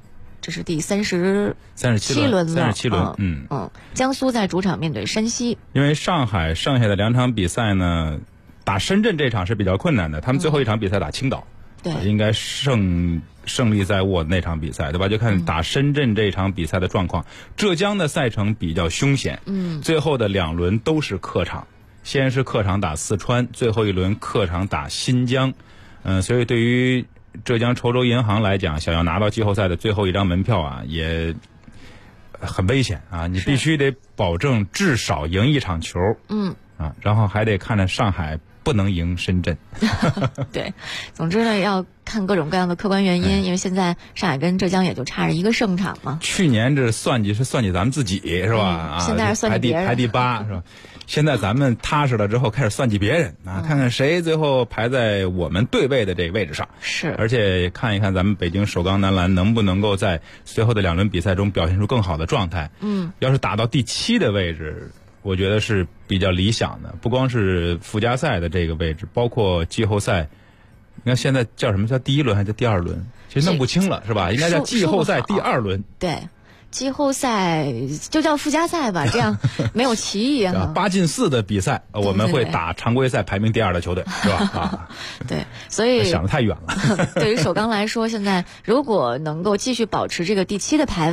轮了 ，37轮， 江苏在主场面对山西。 因为上海剩下的2场比赛呢，打深圳这场是比较困难的，他们最后一场比赛打青岛， 对， 应该胜利在握那场比赛，对吧？就看打深圳这场比赛的状况。浙江的赛程比较凶险，最后的2轮都是客场。先是客场打四川，最后一轮客场打新疆，所以对于浙江稠州银行来讲，想要拿到季后赛的最后一张门票啊，也很危险啊！你必须得保证至少赢1场球，然后还得看着上海不能赢深圳。 对，总之呢，要看各种各样的客观原因，因为现在上海跟浙江也就差着1个胜场嘛。 去年这算计是算计咱们自己是吧？ 现在是算计别人， 排第8是吧？现在咱们踏实了之后，开始算计别人啊，看看谁最后排在我们对位的这个位置上。 是， 而且看一看咱们北京首钢男篮能不能够在随后的2轮比赛中表现出更好的状态。要是打到第7的位置，我觉得是比较理想的。不光是附加赛的这个位置，包括季后赛，你看现在叫什么？叫第1轮还是第2轮？其实弄不清了，是吧？应该叫季后赛第2轮。 对。季后赛就叫附加赛吧，这样没有歧义啊。 8进4的比赛，我们会打常规赛排名第2的球队，是吧？ 对，所以想得太远了。 对于首钢来说，现在如果能够继续保持这个第7的排位，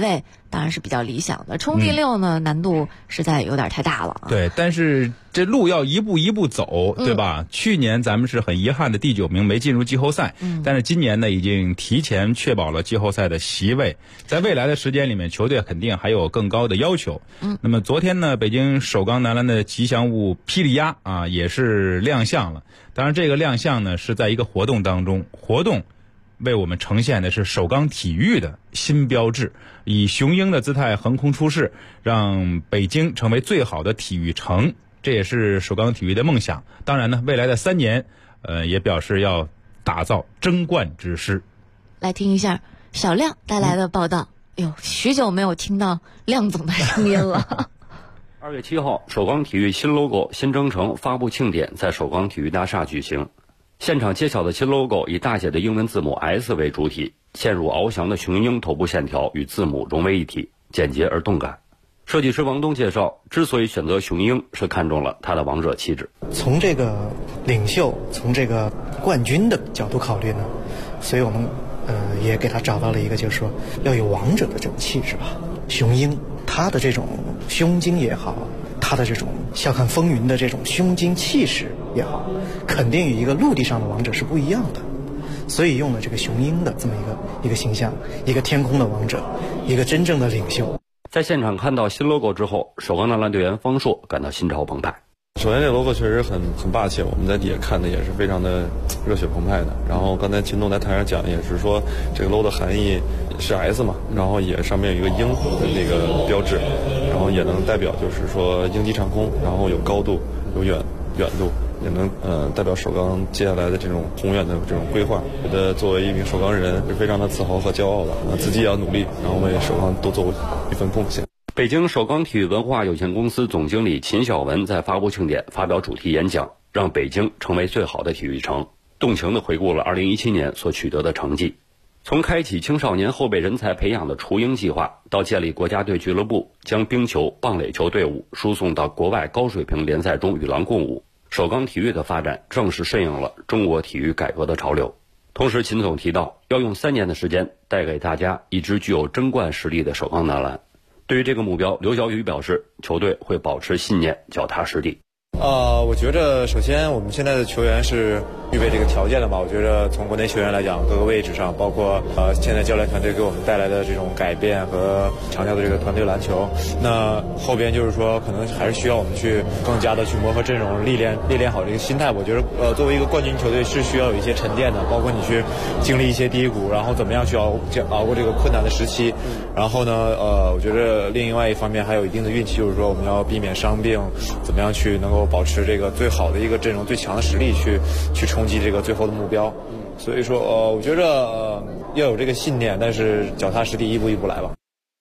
当然是比较理想的。冲第6呢，难度实在有点太大了。 对，但是这路要一步一步走，对吧？去年咱们是很遗憾的第9名没进入季后赛，但是今年呢已经提前确保了季后赛的席位。在未来的时间里面，球队肯定还有更高的要求。那么昨天呢，北京首钢男篮的吉祥物霹雳鸭啊也是亮相了。当然这个亮相呢是在一个活动当中，活动为我们呈现的是首钢体育的新标志，以雄鹰的姿态横空出世，让北京成为最好的体育城，这也是首钢体育的梦想。当然呢，未来的3年，也表示要打造争冠之师。 来听一下小亮带来的报道。许久没有听到亮总的声音了。 2月7号，首钢体育新 logo 新征程发布庆典在首钢体育大厦举行。现场揭晓的新 logo 以大写的英文字母 S 为主体，嵌入翱翔的雄鹰头部线条与字母融为一体，简洁而动感。设计师王东介绍，之所以选择雄鹰，是看中了它的王者气质。 从这个领袖，从这个冠军的角度考虑呢，所以我们也给他找到了一个，就是说要有王者的这种气质吧。雄鹰它的这种胸襟也好，它的这种笑看风云的这种胸襟气势也好，肯定与一个陆地上的王者是不一样的，所以用了这个雄鹰的这么一个形象，一个天空的王者，一个真正的领袖。 在现场看到新 logo 之后，首钢男篮队员方硕感到心潮澎湃。 首先这 logo 确实很霸气，我们在底下看的也是非常的热血澎湃的。然后刚才秦东在台上讲也是说，这个 logo 的含义是 S 嘛，然后也上面有一个鹰的那个标志，然后也能代表就是说鹰击长空，然后有高度有远度，也能代表首钢接下来的这种宏远的这种规划。觉得作为一名首钢人是非常的自豪和骄傲的，自己也要努力，然后为首钢多做一份贡献。 北京首钢体育文化有限公司总经理秦晓文在发布庆典发表主题演讲，让北京成为最好的体育城，动情地回顾了2017年所取得的成绩。从开启青少年后备人才培养的雏鹰计划，到建立国家队俱乐部，将冰球、棒垒球队伍输送到国外高水平联赛中与狼共舞，首钢体育的发展正是顺应了中国体育改革的潮流。同时，秦总提到，要用3年的时间带给大家一支具有争冠实力的首钢男篮。对于这个目标，刘晓宇表示，球队会保持信念，脚踏实地。 我觉着首先我们现在的球员是具备这个条件的吧。我觉着从国内球员来讲，各个位置上，包括现在教练团队给我们带来的这种改变和强调的这个团队篮球，那后边就是说可能还是需要我们去更加的去磨合阵容，历练好这个心态。我觉得作为一个冠军球队是需要有一些沉淀的，包括你去经历一些低谷，然后怎么样去熬过这个困难的时期。然后呢，我觉得另外一方面还有一定的运气，就是说我们要避免伤病，怎么样去能够保持这个最好的一个阵容、最强的实力去冲击这个最后的目标。所以说，我觉着要有这个信念，但是脚踏实地，一步一步来吧。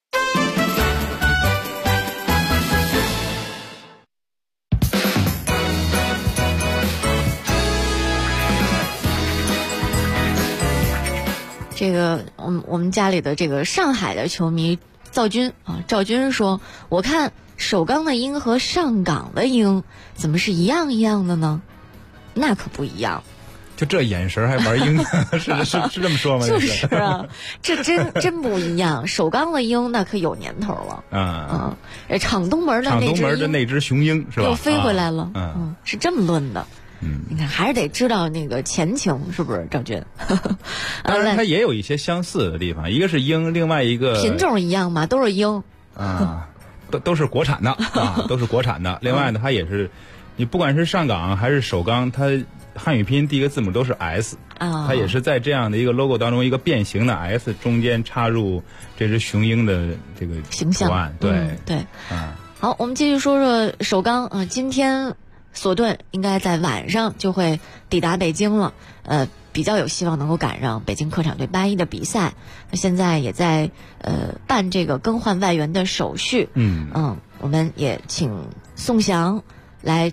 这个我们家里的这个上海的球迷赵军说，我看首钢的鹰和上港的鹰怎么是一样的呢？那可不一样。 就这眼神还玩鹰，是这么说吗？ 就是啊，这真不一样。首钢的鹰那可有年头了。厂东门的那只雄鹰是吧？ 又飞回来了。是这么论的。你看还是得知道那个前情，是不是赵军？ 当然它也有一些相似的地方，一个是鹰，另外一个品种一样嘛，都是鹰都是国产的都是国产的。另外呢，它也是你不管是上港还是首钢，它汉语拼音第一个字母都是 S，它也是在这样的一个 logo 当中一个变形的 S 中间插入这只雄鹰的这个形象图案。对， 好，我们继续说说首钢今天索顿应该在晚上就会抵达北京了，比较有希望能够赶上北京客场对8-1的比赛。那现在也在办这个更换外援的手续。我们也请宋翔来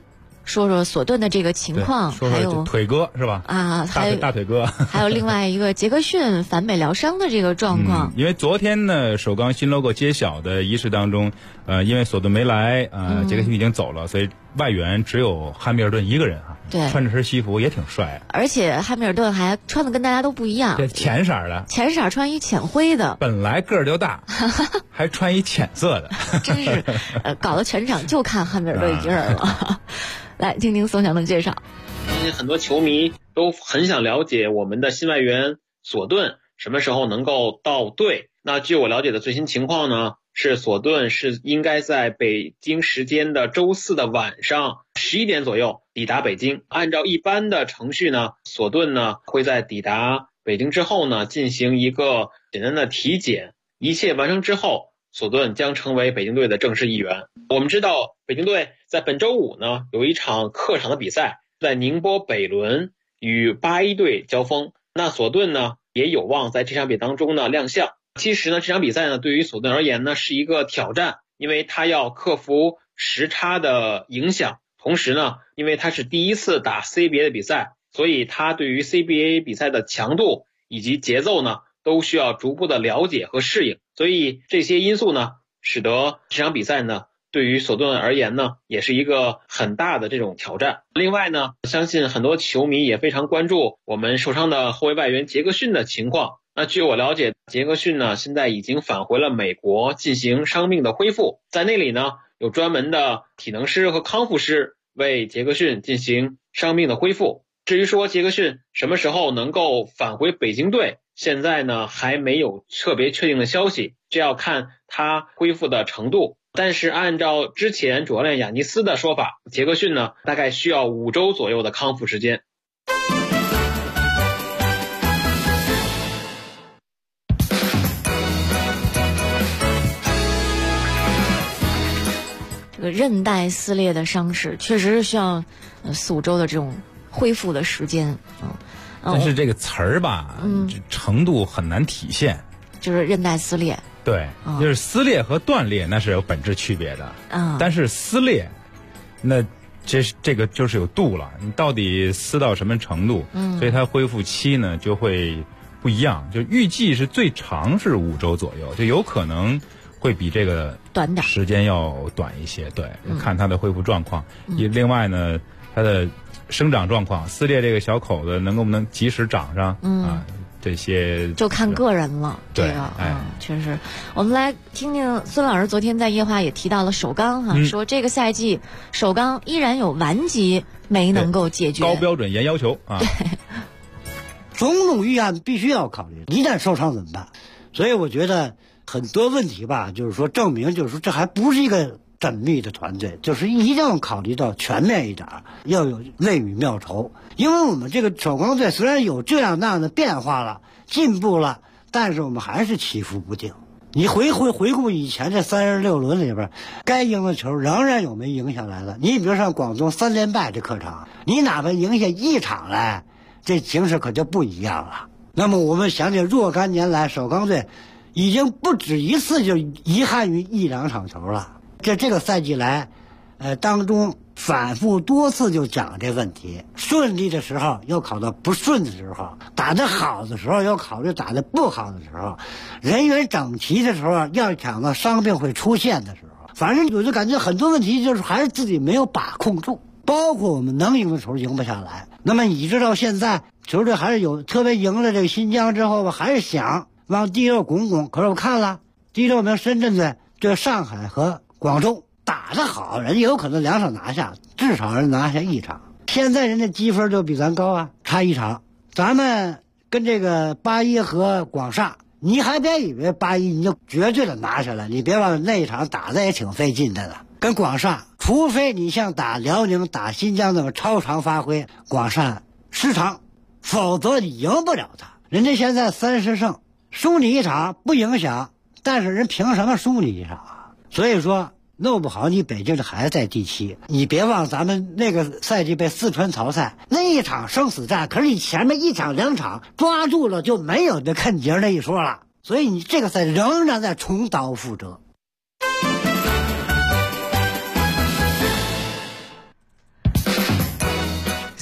说说索顿的这个情况，还有腿哥是吧？ 啊，还有大腿哥， 还有另外一个杰克逊返美疗伤的这个状况。 因为昨天呢，首钢新 logo 揭晓的仪式当中，因为索顿没来，杰克逊已经走了，所以外援只有汉密尔顿一个人啊。 对， 穿着身西服也挺帅， 而且汉密尔顿还穿的跟大家都不一样， 这浅色的， 浅色穿一浅灰的， 本来个儿就大，还穿一浅色的， 真是搞得全场就看汉密尔顿一人了。来听听宋翔的介绍。 很多球迷都很想了解我们的新外援索顿什么时候能够到队。那据我了解的最新情况呢，是索顿是应该在北京时间的周4的晚上11点左右抵达北京。按照一般的程序呢，索顿呢会在抵达北京之后呢进行一个简单的体检，一切完成之后，索顿将成为北京队的正式一员。我们知道北京队在本周5呢有一场客场的比赛，在宁波北仑与81队交锋。那索顿呢也有望在这场比赛当中呢亮相。其实呢这场比赛呢对于索顿而言呢是一个挑战，因为他要克服时差的影响，同时呢因为他是第一次打 CBA 的比赛，所以他对于 CBA 比赛的强度以及节奏呢都需要逐步的了解和适应，所以这些因素呢使得这场比赛呢对于索顿而言呢也是一个很大的这种挑战。另外呢，相信很多球迷也非常关注我们受伤的后卫外援杰克逊的情况。那据我了解，杰克逊呢现在已经返回了美国进行伤病的恢复，在那里呢有专门的体能师和康复师为杰克逊进行伤病的恢复。至于说杰克逊什么时候能够返回北京队，现在呢还没有特别确定的消息，这要看他恢复的程度。但是按照之前主教练雅尼斯的说法，杰克逊呢大概需要5周左右的康复时间。 这个韧带撕裂的伤势确实是需要4-5周的这种恢复的时间。 但是这个词儿吧，程度很难体现。 就是韧带撕裂。 对，就是撕裂和断裂那是有本质区别的。但是撕裂，那这个就是有度了，你到底撕到什么程度？所以它恢复期呢就会不一样。就预计是最长是5周左右，就有可能会比这个短点， 时间要短一些。对，看它的恢复状况。另外呢，它的生长状况，撕裂这个小口子能不能及时长上啊？这些就看个人了。 对， 确实。我们来听听孙老师昨天在夜话也提到了首钢说这个赛季首钢依然有顽疾没能够解决， 高标准严要求啊。 对，种种预案必须要考虑，一旦受伤怎么办？所以我觉得很多问题吧，就是说证明，就是说这还不是一个缜密的团队，就是一定要考虑到全面一点，要有未雨妙愁。因为我们这个首钢队虽然有这样那样的变化了，进步了，但是我们还是起伏不定。你回顾以前这36轮里边，该赢的球仍然有没赢下来的。你比如像广东3连败这客场，你哪怕赢下1场来，这形势可就不一样了。那么我们想起若干年来，首钢队已经不止一次就遗憾于1-2场球了。这个赛季来，当中反复多次就讲这问题，顺利的时候又考到不顺的时候，打得好的时候又考虑打得不好的时候，人员整齐的时候要想到伤病会出现的时候，反正我就感觉很多问题就是还是自己没有把控住，包括我们能赢的球赢不下来。那么一直到现在，球队还是有，特别赢了这个新疆之后吧，还是想往第6拱拱。可是我看了第6名深圳队对上海和广州打得好，人家有可能2场拿下，至少人拿下1场。现在人家积分就比咱高啊，差1场。咱们跟这个81和广厦，你还别以为81你就绝对的拿下来，你别忘了那一场打得也挺费劲的了。跟广厦，除非你像打辽宁、打新疆那么超常发挥，广厦失常，否则你赢不了他。人家现在30胜，输你1场不影响，但是人凭什么输你1场啊？所以说弄不好你北京的还在第7，你别忘咱们那个赛季被四川淘汰那一场生死战，可是你前面1场2场抓住了就没有这看节那一说了，所以你这个赛仍然在重蹈覆辙。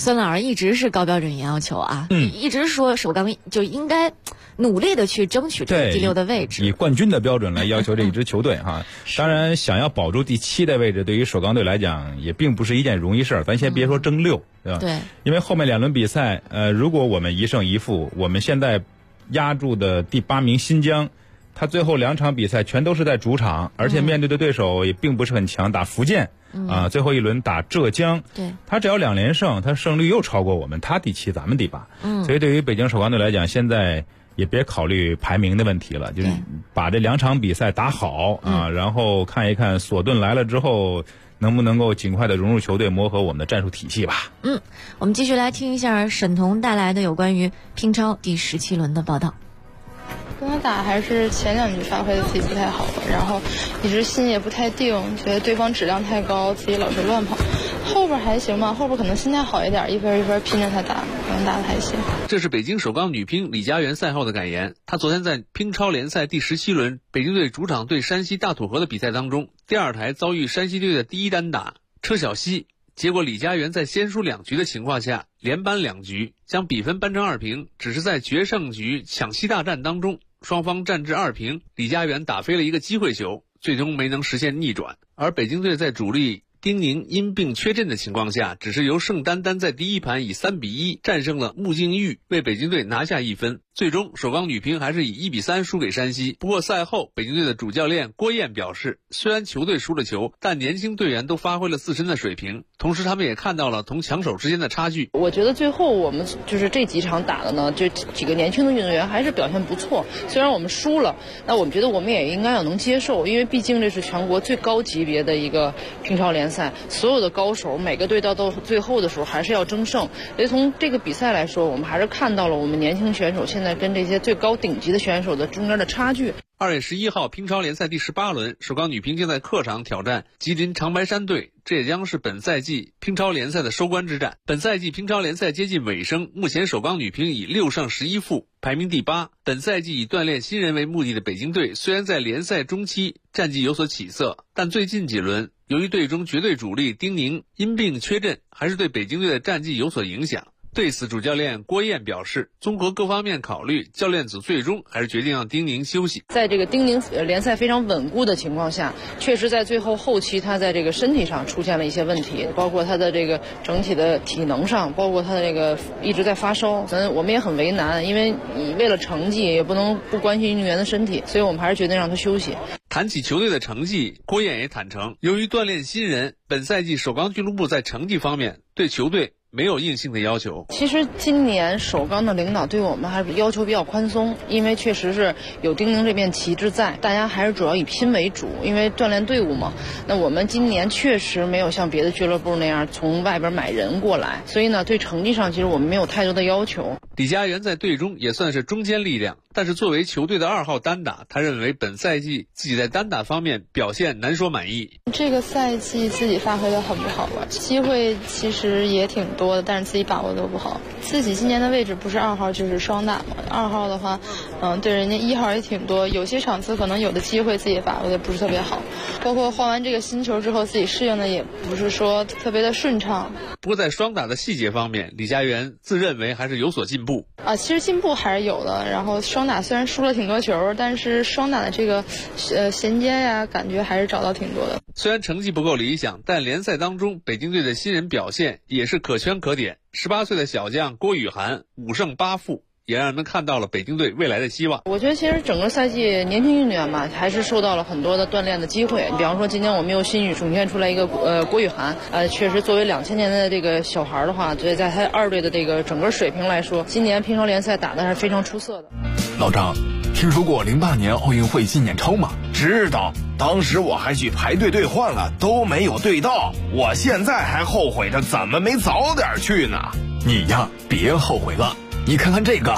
孙老师一直是高标准要求啊，一直说首钢就应该努力的去争取这个第6的位置， 以冠军的标准来要求这一支球队哈。当然，想要保住第7的位置，对于首钢队来讲也并不是一件容易事儿。咱先别说争6，对吧？对，因为后面2轮比赛，如果我们1胜1负，我们现在压住的第8名新疆，他最后2场比赛全都是在主场，而且面对的对手也并不是很强，打福建。最后一轮打浙江，对，他只要2连胜，他胜率又超过我们，他第7，咱们第8。所以对于北京首钢队来讲，现在也别考虑排名的问题了，就是把这2场比赛打好啊，然后看一看索顿来了之后能不能够尽快的融入球队，磨合我们的战术体系吧。 我们继续来听一下沈彤带来的有关于乒超第17轮的报道。 跟他打还是前2局发挥的自己不太好了，然后一直心也不太定，觉得对方质量太高，自己老是乱跑。后边还行吧，后边可能心态好一点，一分一分拼着他打，可能打得还行。 这是北京首钢女乒李佳媛赛后的感言。她昨天在乒超联赛第17轮北京队主场对山西大土河的比赛当中，第2台遭遇山西队的第1单打车小西，结果李佳媛在先输2局的情况下连扳2局，将比分扳成2平。只是在决胜局抢七大战当中，双方战至2平，李佳媛打飞了一个机会球，最终没能实现逆转。而北京队在主力丁宁因病缺阵的情况下，只是由盛丹丹在第1盘以3比1战胜了穆静玉，为北京队拿下1分。最终首钢女乒还是以1比3输给山西。不过赛后北京队的主教练郭燕表示，虽然球队输了球，但年轻队员都发挥了自身的水平，同时他们也看到了同强手之间的差距。 我觉得最后我们就是这几场打的呢，这几个年轻的运动员还是表现不错，虽然我们输了，那我们觉得我们也应该要能接受，因为毕竟这是全国最高级别的一个乒超联赛，所有的高手每个队到最后的时候还是要争胜。所以从这个比赛来说，我们还是看到了我们年轻选手现在跟这些最高顶级的选手的中间的差距。 2月11号乒超联赛第18轮，首钢女乒将在客场挑战吉林长白山队，这也将是本赛季乒超联赛的收官之战。本赛季乒超联赛接近尾声，目前首钢女乒以6胜11负排名第8。本赛季以锻炼新人为目的的北京队，虽然在联赛中期战绩有所起色，但最近几轮由于队中绝对主力丁宁因病缺阵，还是对北京队的战绩有所影响。对此，主教练郭燕表示，综合各方面考虑，教练组最终还是决定让丁宁休息。 在这个丁宁联赛非常稳固的情况下，确实在最后后期他在这个身体上出现了一些问题，包括他的这个整体的体能上，包括他的这个一直在发烧。我们也很为难，因为你为了成绩也不能不关心运动员的身体，所以我们还是决定让他休息。 谈起球队的成绩，郭燕也坦诚，由于锻炼新人，本赛季首钢俱乐部在成绩方面对球队没有硬性的要求。 其实今年首钢的领导对我们还是要求比较宽松，因为确实是有丁宁这面旗帜在，大家还是主要以拼为主，因为锻炼队伍嘛。那我们今年确实没有像别的俱乐部那样从外边买人过来，所以呢，对成绩上其实我们没有太多的要求。 李佳媛在队中也算是中坚力量，但是作为球队的2号单打，他认为本赛季自己在单打方面表现难说满意。 这个赛季自己发挥的很不好吧，机会其实也挺多的，但是自己把握的不好。自己今年的位置不是2号就是双打嘛，2号的话，对人家1号也挺多，有些场次可能有的机会自己把握的不是特别好，包括换完这个新球之后，自己适应的也不是说特别的顺畅。 不过在双打的细节方面，李佳媛自认为还是有所进步啊，其实进步还是有的。然后双打虽然输了挺多球，但是双打的这个衔接呀，感觉还是找到挺多的。 虽然成绩不够理想，但联赛当中北京队的新人表现也是可圈可点。18岁的小将郭雨涵5胜8负，也让人们看到了北京队未来的希望。 我觉得其实整个赛季年轻运动员嘛，还是受到了很多的锻炼的机会。比方说今天我们又新涌现出来一个郭雨涵，确实作为2000年的这个小孩的话，对在他2队的这个整个水平来说，今年乒超联赛打的是非常出色的。 老张，听说过08年奥运会纪念钞吗？知道，当时我还去排队兑换了，都没有兑到。我现在还后悔着怎么没早点去呢。你呀，别后悔了，你看看这个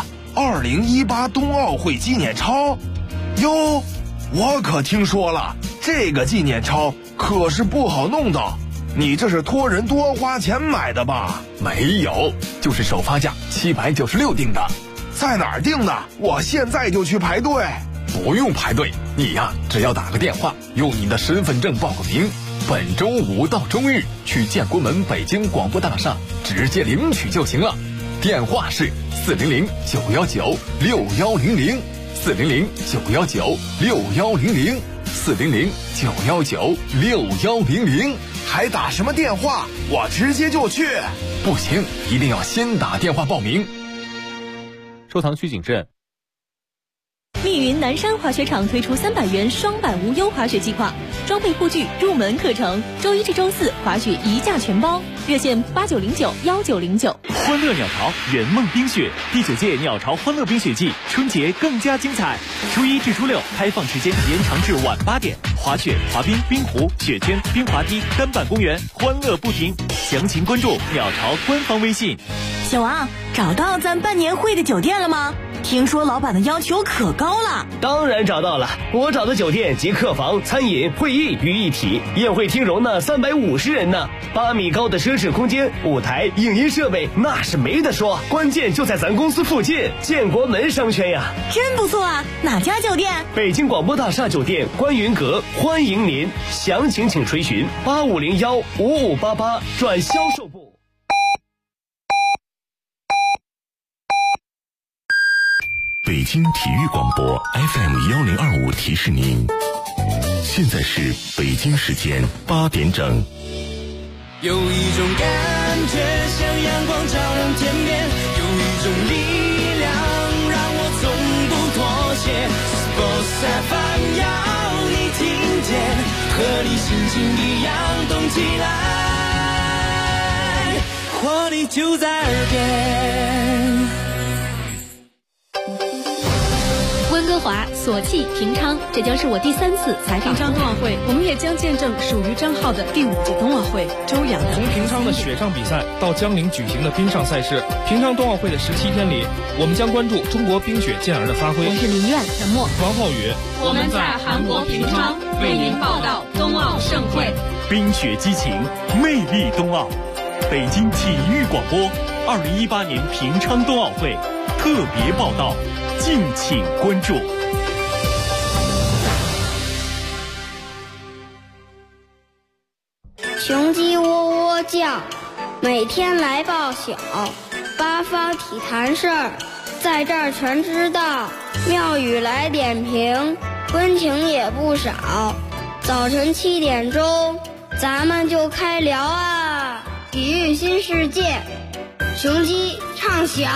2018冬奥会纪念钞。哟，我可听说了，这个纪念钞可是不好弄到。你这是托人多花钱买的吧？没有，就是首发价796订的。在哪儿订的？我现在就去排队。不用排队，你呀，只要打个电话，用你的身份证报个名， 本周五到周日去建国门北京广播大厦直接领取就行了。电话是400-919-6100 400-919-6100 400-919-6100。 还打什么电话？我直接就去。 不行，一定要先打电话报名。 收藏区谨慎。 密云南山滑雪场推出300元双板无忧滑雪计划，装备护具、入门课程，周一至周四滑雪一价全包，热线8909-1909。 欢乐鸟巢圆梦冰雪第9届鸟巢欢乐冰雪季，春节更加精彩。初1至初6开放时间延长至晚8点，滑雪、滑冰、冰壶、雪圈、冰滑梯、单板公园，欢乐不停。详情关注鸟巢官方微信。 小王，找到咱办年会的酒店了吗？听说老板的要求可高了。 当然找到了，我找的酒店集客房、餐饮、会议于一体，宴会厅容纳350人呢，8米高的奢侈空间，舞台、影音设备那是没得说，关键就在咱公司附近，建国门商圈呀。 真不错啊，哪家酒店？ 北京广播大厦酒店观云阁，欢迎您，详情请垂询8501-5588转销售部。 北京体育广播 FM1025 提示您，现在是北京时间8点整。 有一种感觉像阳光照亮天边，有一种力量让我从不妥协。Sports FM 要你听见，和你心情一样动起来，活力就在耳边。 温哥华、索契、平昌，这将是我第3次采访平昌冬奥会，我们也将见证属于张浩的第5届冬奥会。周洋从平昌的雪上比赛到江陵举行的冰上赛事，平昌冬奥会的17天里，我们将关注中国冰雪健儿的发挥。 我是林苑、陈默、 王浩宇， 我们在韩国平昌为您报道冬奥盛会。 冰雪激情，魅力冬奥。北京体育广播2018年平昌冬奥会特别报道。敬请关注。 雄鸡喔喔叫，每天来报晓，八方体坛事儿，在这儿全知道。妙语来点评，温情也不少。早晨7点钟，咱们就开聊啊！体育新世界，雄鸡唱晓。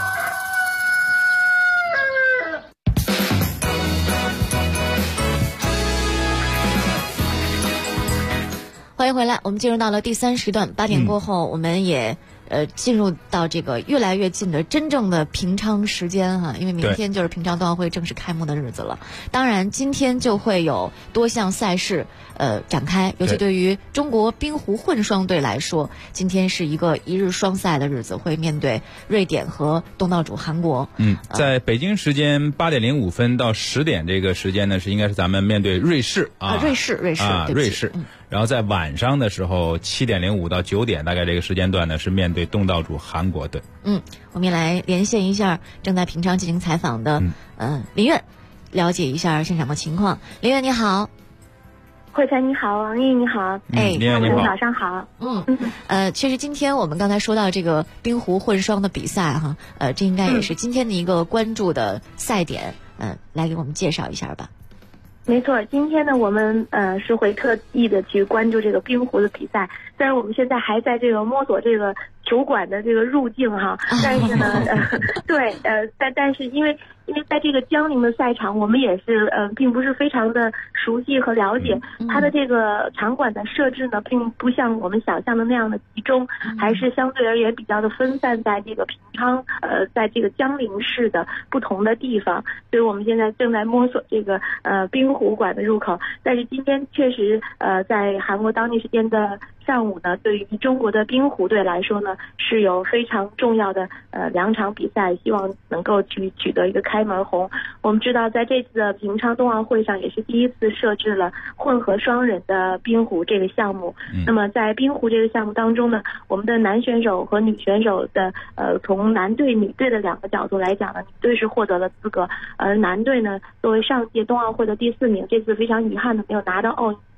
欢迎回来，我们进入到了第3时段，8点过后，我们也进入到这个越来越近的真正的平昌时间哈，因为明天就是平昌冬奥会正式开幕的日子了。当然，今天就会有多项赛事展开，尤其对于中国冰壶混双队来说，今天是一个一日双赛的日子，会面对瑞典和东道主韩国。 在北京时间8点05分到10点这个时间呢，应该是咱们面对瑞士啊， 瑞士， 然后在晚上的时候7点05到9点，大概这个时间段呢是面对东道主韩国队。 我们也来连线一下正在平昌进行采访的林苑，了解一下现场的情况。林苑你好。 慧才你好，王毅你好， 林苑你好， 早上好。 其实今天我们刚才说到这个冰壶混双的比赛哈，这应该也是今天的一个关注的赛点，来给我们介绍一下吧。 没错，今天呢，我们是会特意的去关注这个冰壶的比赛。虽然我们现在还在这个摸索这个球馆的这个入境哈，但是呢，但是因为在这个江陵的赛场，我们也是并不是非常的熟悉和了解它的这个场馆的设置呢，并不像我们想象的那样的集中，还是相对而言比较的分散在这个平昌在这个江陵市的不同的地方，所以我们现在正在摸索这个冰壶馆的入口。但是今天确实在韩国当地时间的上午呢，对于中国的冰壶队来说呢，是有非常重要的2场比赛，希望能够取得一个开门红。我们知道在这次的平昌冬奥会上也是第一次设置了混合双人的冰壶这个项目。那么在冰壶这个项目当中呢，我们的男选手和女选手的从男队女队的2个角度来讲呢，女队是获得了资格，而男队呢作为上届冬奥会的第4名，这次非常遗憾的没有拿到奥运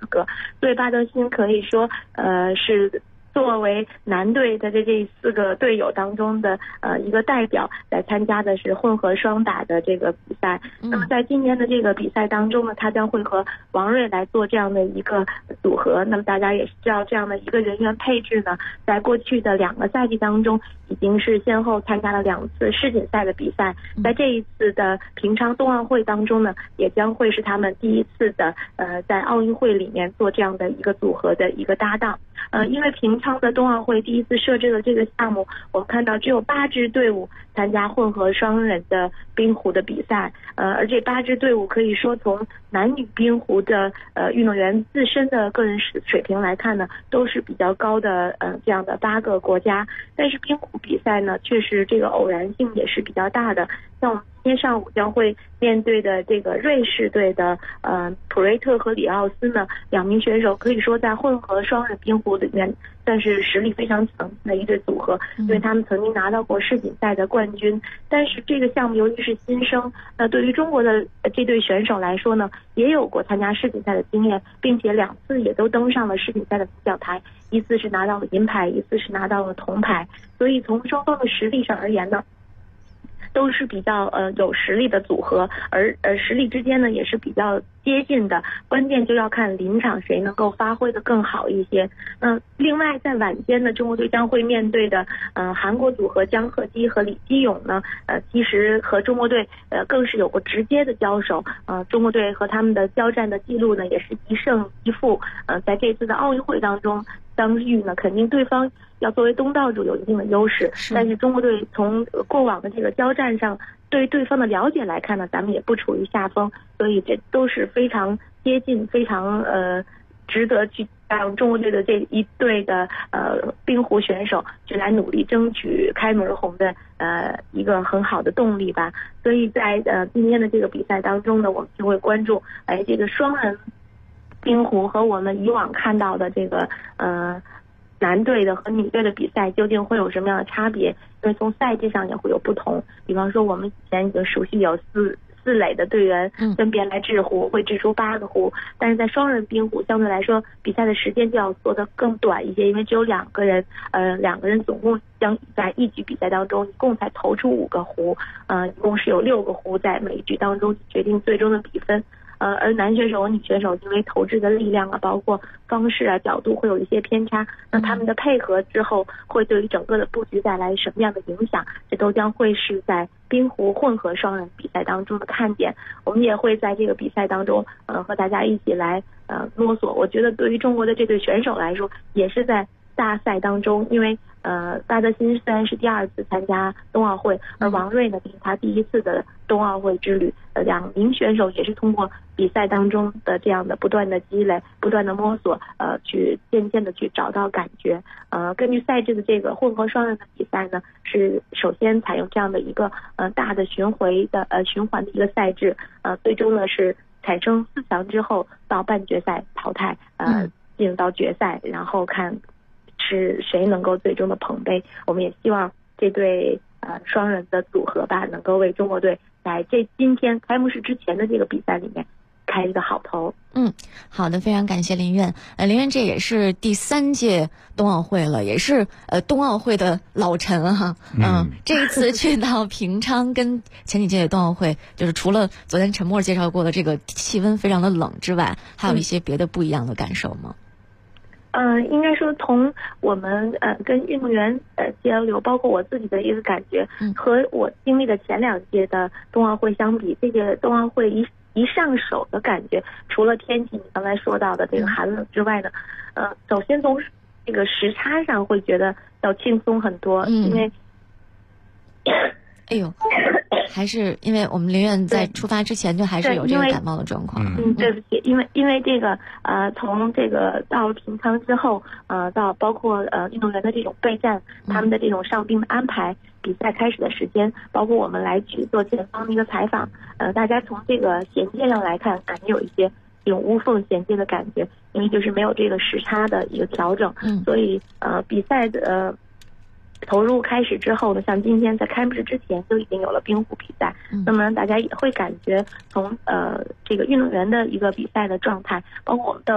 资格，所以巴德辛可以说是作为男队的这4个队友当中的一个代表来参加的是混合双打的这个比赛。那么在今天的这个比赛当中呢，他将会和王睿来做这样的一个组合。那么大家也知道，这样的一个人员配置呢，在过去的2个赛季当中已经是先后参加了2次世锦赛的比赛，在这一次的平昌冬奥会当中呢，也将会是他们第一次的在奥运会里面做这样的一个组合的一个搭档。因为平昌的冬奥会第一次设置了这个项目，我们看到只有8支队伍参加混合双人的冰壶的比赛，而这8支队伍可以说从男女冰壶的运动员自身的个人水平来看呢，都是比较高的这样的8个国家。但是冰壶比赛呢，确实这个偶然性也是比较大的。像我们今天上午将会面对的这个瑞士队的普瑞特和里奥斯呢，2名选手可以说在混合双人冰壶里面算是实力非常强的一对组合，因为他们曾经拿到过世锦赛的冠军。但是这个项目由于是新生，对于中国的这对选手来说呢，也有过参加世锦赛的经验，并且2次也都登上了世锦赛的奖台，一次是拿到了银牌，一次是拿到了铜牌。所以从双方的实力上而言呢，都是比较有实力的组合，而实力之间呢也是比较接近的，关键就要看临场谁能够发挥的更好一些。另外在晚间呢，中国队将会面对的韩国组合姜鹤基和李基勇呢，其实和中国队更是有过直接的交手，中国队和他们的交战的记录呢也是1胜1负，在这次的奥运会当中相遇呢，肯定对方要作为东道主有一定的优势，但是中国队从过往的这个交战上对对方的了解来看呢，咱们也不处于下风，所以这都是非常接近，非常值得去让中国队的这一队的冰壶选手去来努力争取开门红的一个很好的动力吧。所以在今天的这个比赛当中呢，我们就会关注这个双人冰壶和我们以往看到的这个男队的和女队的比赛究竟会有什么样的差别，因为从赛制上也会有不同。比方说我们以前已经熟悉有四垒的队员分别来制壶，会制出8个壶，但是在双人冰壶相对来说比赛的时间就要做得更短一些，因为只有2个人，2个人总共将在一局比赛当中一共才投出5个壶，一共是有6个壶在每一局当中决定最终的比分。而男选手和女选手因为投掷的力量啊，包括方式啊、角度会有一些偏差，那他们的配合之后会对于整个的布局带来什么样的影响，这都将会是在冰壶混合双人比赛当中的看点。我们也会在这个比赛当中和大家一起来摸索。我觉得对于中国的这对选手来说也是在大赛当中，因为巴德辛虽然是第2次参加冬奥会，而王睿呢这是他第1次的冬奥会之旅，2名选手也是通过比赛当中的这样的不断的积累、不断的摸索，去渐渐的去找到感觉。根据赛制的这个混合双人的比赛呢，是首先采用这样的一个大的循环的一个赛制，最终呢是产生4强之后到半决赛淘汰，进入到决赛，然后看是谁能够最终的捧杯。我们也希望这对双人的组合吧，能够为中国队在今天开幕式之前的这个比赛里面开一个好头。 好的，非常感谢林苑。林苑这也是第3届冬奥会了，也是冬奥会的老臣哈。这一次去到平昌，跟前几届冬奥会，就是除了昨天陈默介绍过的这个气温非常的冷之外，还有一些别的不一样的感受吗？ 应该说从我们跟运动员交流，包括我自己的一个感觉，和我经历的前2届的冬奥会相比，这个冬奥会一上手的感觉，除了天气你刚才说到的这个寒冷之外呢，首先从这个时差上会觉得要轻松很多，因为哎呦，还是因为我们林苑在出发之前就还是有这个感冒的状况。 对不起，因为这个从这个到平昌之后，到包括运动员的这种备战，他们的这种上冰的安排，比赛开始的时间，包括我们来去做前方的一个采访，大家从这个衔接上来看，感觉有一些这种无缝衔接的感觉，因为就是没有这个时差的一个调整，所以比赛的投入开始之后呢，像今天在开幕式之前就已经有了冰壶比赛，那么大家也会感觉从这个运动员的一个比赛的状态，包括我们的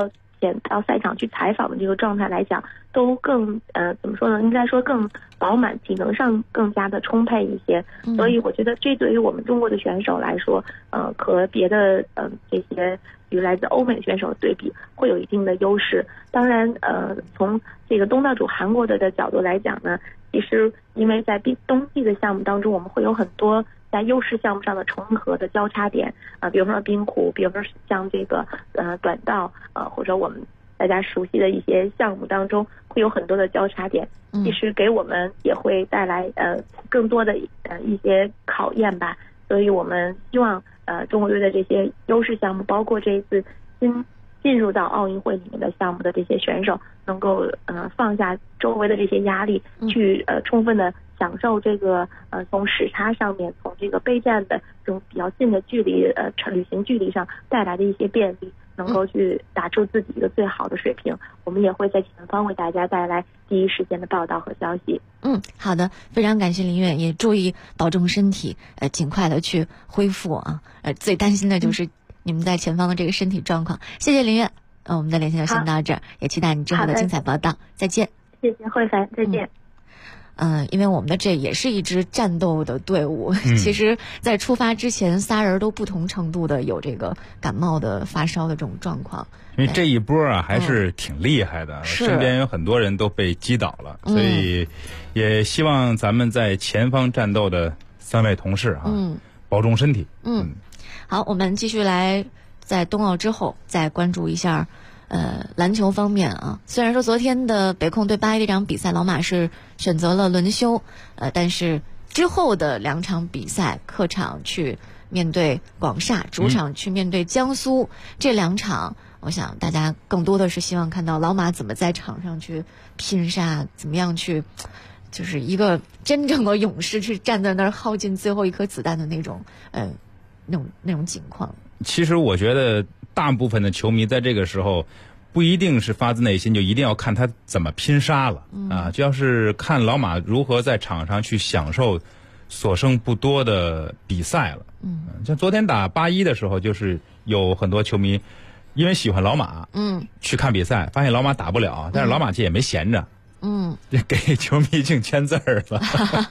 前到赛场去采访的这个状态来讲，都更怎么说呢？应该说更饱满，体能上更加的充沛一些。所以我觉得这对于我们中国的选手来说，和别的这些比如来自欧美的选手对比，会有一定的优势。当然，从这个东道主韩国的角度来讲呢，其实因为在冬季的项目当中，我们会有很多在优势项目上的重合的交叉点比如说冰壶，比如说像这个短道或者我们大家熟悉的一些项目当中会有很多的交叉点，其实给我们也会带来更多的一些考验吧。所以我们希望中国队的这些优势项目，包括这一次进入到奥运会里面的项目的这些选手，能够放下周围的这些压力，去充分的享受这个从时差上面，从这个备战的这种比较近的距离旅行距离上带来的一些便利，能够去打出自己一个最好的水平。我们也会在前方为大家带来第一时间的报道和消息。 好的，非常感谢林月，也注意保重身体，尽快的去恢复啊。最担心的就是你们在前方的这个身体状况。谢谢林月，我们的连线就先到这儿，也期待你之后的精彩报道。再见。 谢谢慧凡，再见。 因为我们的这也是一支战斗的队伍，其实在出发之前仨人都不同程度的有这个感冒的发烧的这种状况。 因为这一波啊还是挺厉害的，身边有很多人都被击倒了，所以也希望咱们在前方战斗的3位同事保重身体。 好，我们继续来在冬奥之后再关注一下篮球方面啊。虽然说昨天的北控对巴西这场比赛老马是选择了轮休，但是之后的2场比赛，客场去面对广厦，主场去面对江苏，这2场我想大家更多的是希望看到老马怎么在场上去拼杀，怎么样去就是一个真正的勇士，去站在那儿耗尽最后一颗子弹的那种那种情况。 其实我觉得大部分的球迷在这个时候不一定是发自内心就一定要看他怎么拼杀了就要是看老马如何在场上去享受所剩不多的比赛了。像昨天打8-1的时候，就是有很多球迷因为喜欢老马去看比赛，发现老马打不了，但是老马这也没闲着给球迷净签字儿了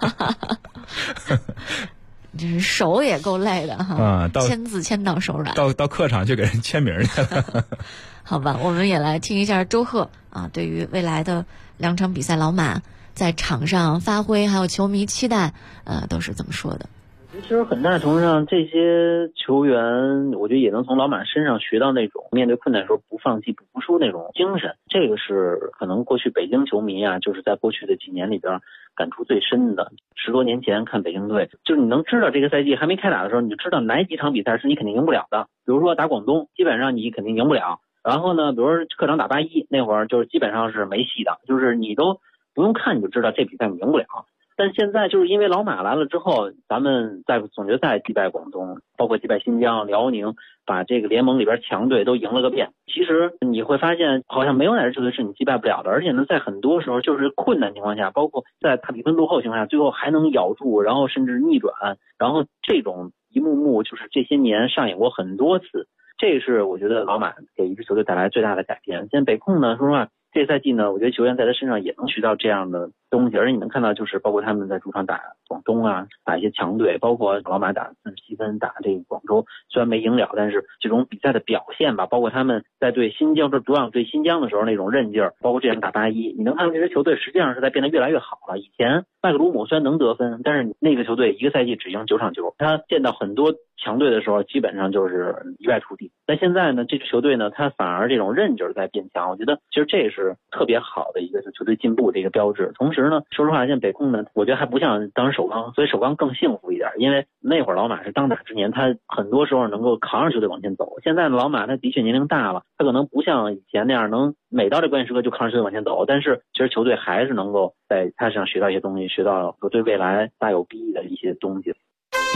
这是手也够累的哈签字签到手软， 到客场去给人签名去了好吧，我们也来听一下周贺对于未来的2场比赛老马在场上发挥还有球迷期待都是怎么说的。 其实很大程度上这些球员我觉得也能从老马身上学到那种面对困难的时候不放弃不服输那种精神，这个是可能过去北京球迷就是在过去的几年里边感触最深的。10多年前看北京队，就是你能知道这个赛季还没开打的时候，你就知道哪几场比赛是你肯定赢不了的，比如说打广东基本上你肯定赢不了，然后呢比如说客场打8-1那会儿就是基本上是没戏的，就是你都不用看你就知道这比赛你赢不了。但现在就是因为老马来了之后，咱们在总决赛击败广东，包括击败新疆、辽宁，把这个联盟里边强队都赢了个遍。其实你会发现好像没有哪支球队是你击败不了的，而且呢在很多时候就是困难情况下，包括在大比分落后情况下，最后还能咬住，然后甚至逆转，然后这种一幕幕就是这些年上演过很多次。这是我觉得老马给一支球队带来最大的改变。现在北控呢，说实话这赛季呢，我觉得球员在他身上也能学到这样的东西，而且你能看到就是包括他们在主场打广东打一些强队，包括老马打47分打这个广州，虽然没赢了，但是这种比赛的表现吧，包括他们在对新疆主场对新疆的时候那种韧劲儿，包括这场打8-1，你能看到这支球队实际上是在变得越来越好了。以前麦克鲁姆虽然能得分，但是那个球队一个赛季只赢9场球，他见到很多强队的时候基本上就是一败涂地。但现在呢，这支球队呢，他反而这种韧劲儿在变强，我觉得其实这也是特别好的一个球队进步的一个标志。同时呢，说实话，现在北控呢，我觉得还不像当时首钢，所以首钢更幸福一点，因为那会儿老马是当打之年，他很多时候能够扛着球队往前走。现在呢，老马他的确年龄大了，他可能不像以前那样能每到这关键时刻就扛着球队往前走，但是其实球队还是能够在他身上学到一些东西，学到对未来大有裨益的一些东西。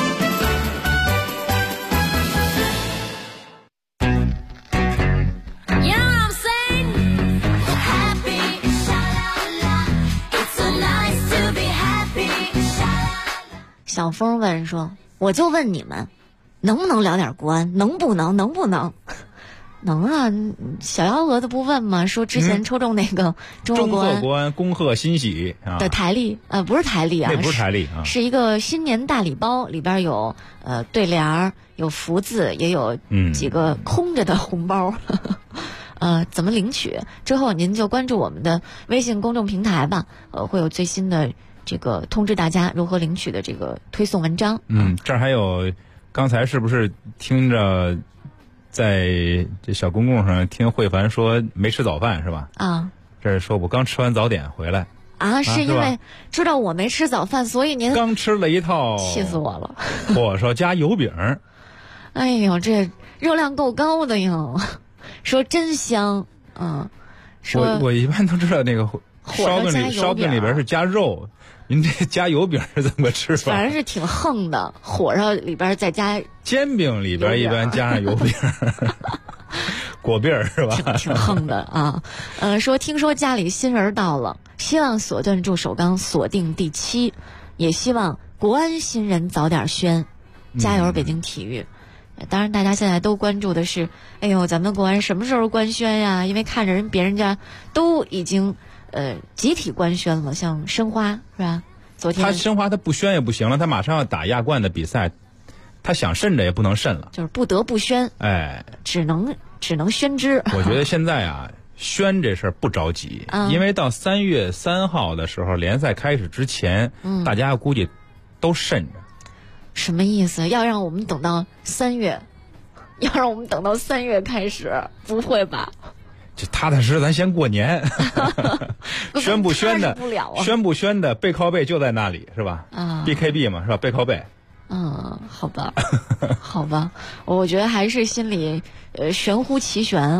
小峰问说，我就问你们能不能聊点国安，能不能能啊，小幺蛾子不问吗？说之前抽中那个中贺国安恭贺新喜啊的台历，不是台历啊， 那不是台历啊， 是一个新年大礼包，里边有对联，有福字，也有几个空着的红包。怎么领取？之后您就关注我们的微信公众平台吧，会有最新的这个通知大家如何领取的这个推送文章。 这儿还有，刚才是不是听着？在这小公共上听慧凡说没吃早饭是吧？ 啊， 这是说我刚吃完早点回来啊，是因为知道我没吃早饭，所以您刚吃了一套， 气死我了， 火烧加油饼。 哎呦，这热量够高的哟，说真香，说我一般都知道那个烧饼里边是加肉。您这加油饼是怎么吃法？ 反正是挺横的，火烧里边再加煎饼里边一般加上油饼，果篦是吧？ 挺横的啊。说听说家里新人到了，希望锁断住首钢锁定第7，也希望国安新人早点宣，加油北京体育。当然，大家现在都关注的是，哎呦，咱们国安什么时候官宣呀？因为看着别人家都已经。集体官宣了，像申花是吧？昨天他申花他不宣也不行了，他马上要打亚冠的比赛，他想慎着也不能慎了， 就是不得不宣，只能宣之。 我觉得现在啊，宣这事儿不着急，因为到3月3号的时候，联赛开始之前，大家估计都慎着。 什么意思？要让我们等到3月？要让我们等到3月开始？不会吧？ 就踏踏实实，咱先过年。宣不宣的，宣不宣的，背靠背就在那里，是吧？BKB 嘛，是吧？背靠背。 好吧，好吧，我觉得还是心里玄乎其玄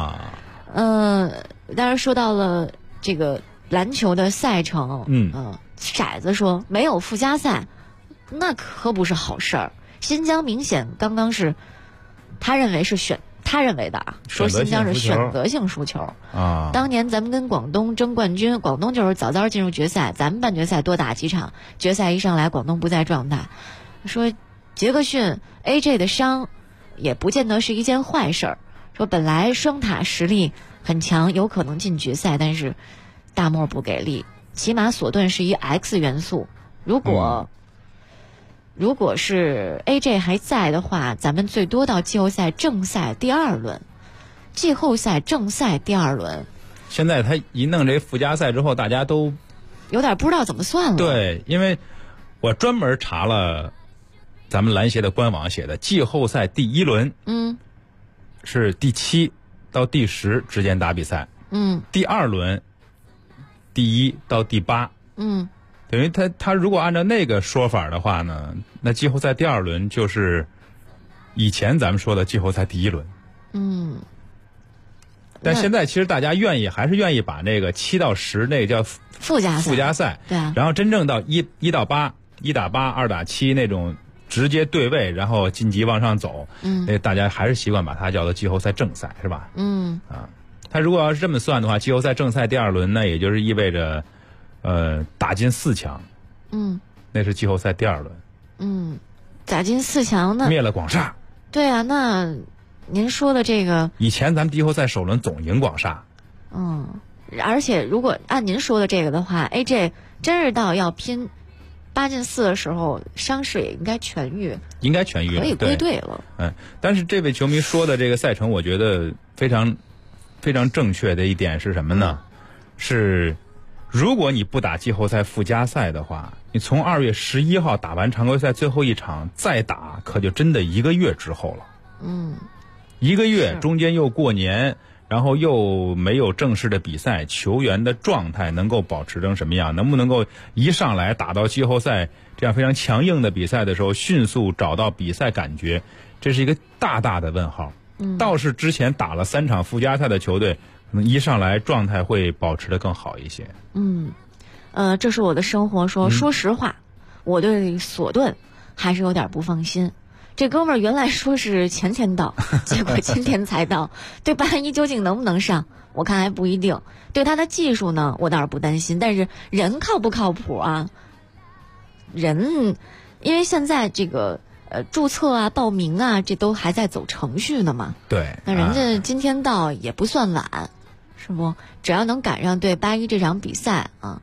当然说到了这个篮球的赛程，骰子说没有附加赛，那可不是好事儿。新疆明显刚刚是，他认为的说新疆是选择性输球啊。 当年咱们跟广东争冠军，广东就是早早进入决赛，咱们半决赛多打几场，决赛一上来广东不在状态。说杰克逊 AJ 的伤也不见得是一件坏事儿，说本来双塔实力很强，有可能进决赛，但是大漠不给力，起码索顿是一 X 元素，如果是 AJ 还在的话，咱们最多到季后赛正赛第2轮。季后赛正赛第2轮。 现在他一弄这附加赛之后，大家都有点不知道怎么算了。 对，因为我专门查了咱们篮协的官网写的，季后赛第1轮，是第7到第10之间打比赛，第2轮第1到第8，等于他如果按照那个说法的话呢，那季后赛第2轮就是以前咱们说的季后赛第1轮。但现在其实大家还是愿意把那个7到10那个叫附加赛， 对啊， 然后真正到1到8、1打8、2打7那种直接对位，然后晋级往上走，大家还是习惯把它叫做季后赛正赛，是吧？他如果要是这么算的话，季后赛正赛第2轮呢，也就是意味着打进4强，那是季后赛第2轮， 打进4强呢， 灭了广厦。 对啊，那您说的这个， 以前咱们季后赛首轮总赢广厦， 而且如果按您说的这个的话 ，AJ 真是到要拼8进4的时候，伤势也应该痊愈，可以归队了。 但是这位球迷说的这个赛程，我觉得非常非常正确的一点是什么呢？是如果你不打季后赛附加赛的话，你从2月11号打完常规赛最后一场再打，可就真的1个月之后了。1个月中间又过年，然后又没有正式的比赛，球员的状态能够保持成什么样？能不能够一上来打到季后赛这样非常强硬的比赛的时候，迅速找到比赛感觉？这是一个大大的问号。倒是之前打了3场附加赛的球队，可能一上来状态会保持得更好一些。 这是我的生活说，说实话，我对索顿还是有点不放心。这哥们儿原来说是前天到，结果今天才到。对8-1究竟能不能上，我看还不一定。对他的技术呢，我倒是不担心，但是人靠不靠谱啊？人，因为现在这个注册啊、报名啊，这都还在走程序呢嘛。 对。 那人家今天到也不算晚，是不？只要能赶上对81这场比赛啊，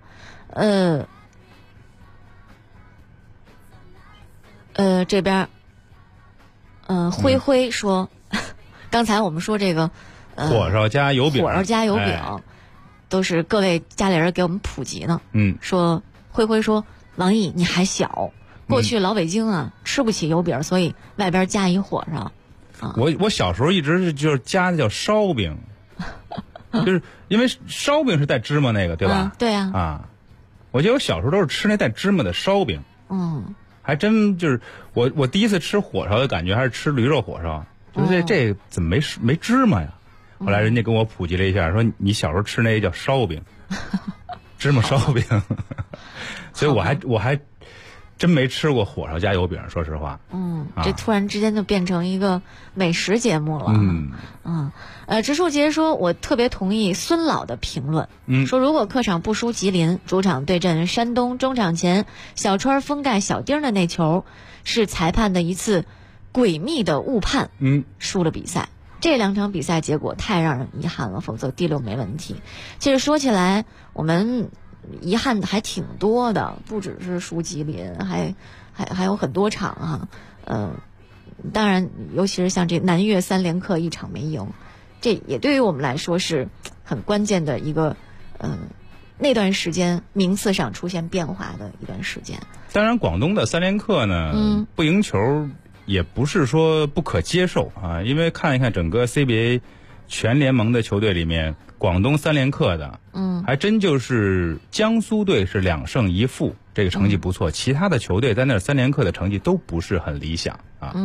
这边，灰灰说，刚才我们说这个， 火烧加油饼， 都是各位家里人给我们普及呢。说灰灰说，王毅你还小，过去老北京啊吃不起油饼，所以外边加一火烧。 我小时候一直就是加的叫烧饼，就是因为烧饼是带芝麻那个，对吧？ 对啊。 我记得我小时候都是吃那带芝麻的烧饼。还真就是我第一次吃火烧的感觉还是吃驴肉火烧，就是这怎么没芝麻呀？后来人家跟我普及了一下，说你小时候吃那叫烧饼，芝麻烧饼，所以我还真没吃过火烧加油饼，说实话。 这突然之间就变成一个美食节目了。植树杰说，我特别同意孙老的评论，说如果客场不输吉林，主场对阵山东，中场前小川封盖小丁的那球是裁判的一次诡秘的误判，输了比赛。这2场比赛结果太让人遗憾了，否则第6没问题。其实说起来，我们遗憾还挺多的，不只是输吉林，还有很多场当然尤其是像这南岳3连客1场没赢，这也对于我们来说是很关键的一个那段时间名次上出现变化的一段时间。 当然广东的3连客呢，不赢球也不是说不可接受啊，因为看一看整个 CBA 全联盟的球队里面，广东3连客的，还真就是江苏队是2胜1负，这个成绩不错，其他的球队在那3连客的成绩都不是很理想啊。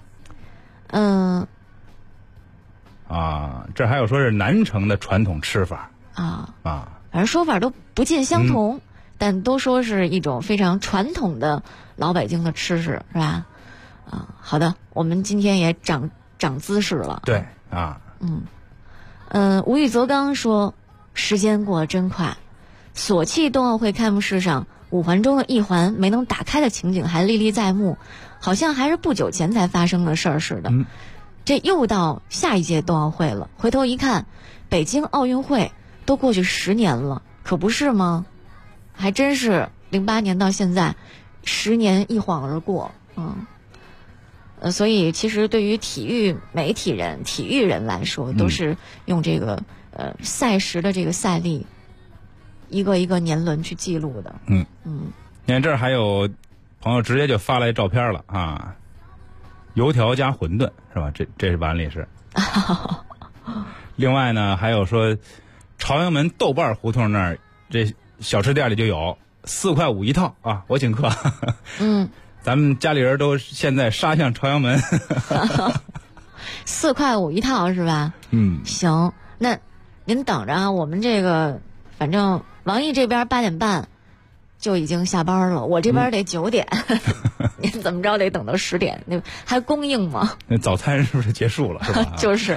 这还有说是南城的传统吃法反正说法都不尽相同，但都说是一种非常传统的老北京的吃食，是吧？好的，我们今天也长姿势了。 对吴玉泽刚说，时间过得真快，索契冬奥会开幕式上5环中的1环没能打开的情景还历历在目，好像还是不久前才发生的事儿似的。这又到下一届冬奥会了，回头一看，北京奥运会都过去10年了，可不是吗？还真是08年到现在10年一晃而过。所以其实对于体育媒体人、体育人来说，都是用这个赛时的这个赛例一个一个年轮去记录的。 你看这儿还有朋友直接就发来照片了啊，油条加馄饨是吧？这是碗里是。另外呢，还有说朝阳门豆瓣胡同那儿这小吃店里就有4块5一套啊，我请客。咱们家里人都现在杀向朝阳门。 4块5一套是吧？行，那您等着啊，我们这个反正王毅这边8点半就已经下班了，我这边得9点。您怎么着得等到10点，那还供应吗？ 那早餐是不是结束了？是吧？ 就是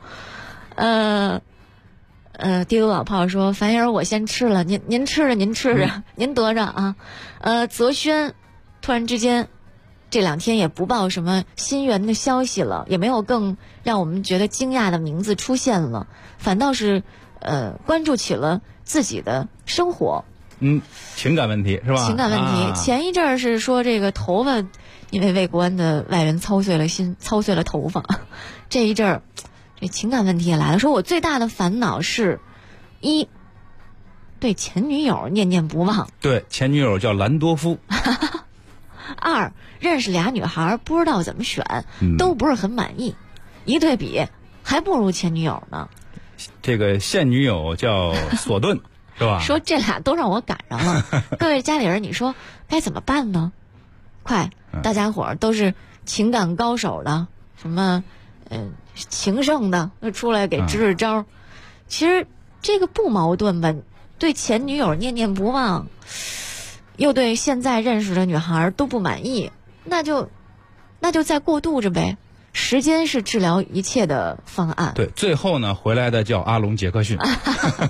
帝都老炮说，樊爷我先吃了，您吃着，您得着啊。泽轩突然之间这2天也不报什么新源的消息了，也没有更让我们觉得惊讶的名字出现了，反倒是关注起了自己的生活。 情感问题是吧？ 情感问题，前一阵儿是说这个头发因为为国安的外援操碎了心，操碎了头发。这一阵儿这情感问题也来了，说我最大的烦恼是1对前女友念念不忘， 对前女友叫兰多夫。 2认识俩女孩不知道怎么选，都不是很满意，一对比还不如前女友呢。 这个现女友叫索顿是吧？ 说这俩都让我赶上了。各位家里人，你说该怎么办呢？快，大家伙儿都是情感高手的，什么情圣的出来给支招。其实这个不矛盾吧？对前女友念念不忘，又对现在认识的女孩都不满意，那就再过渡着呗。时间是治疗一切的方案。 对，最后呢回来的叫阿隆·杰克逊。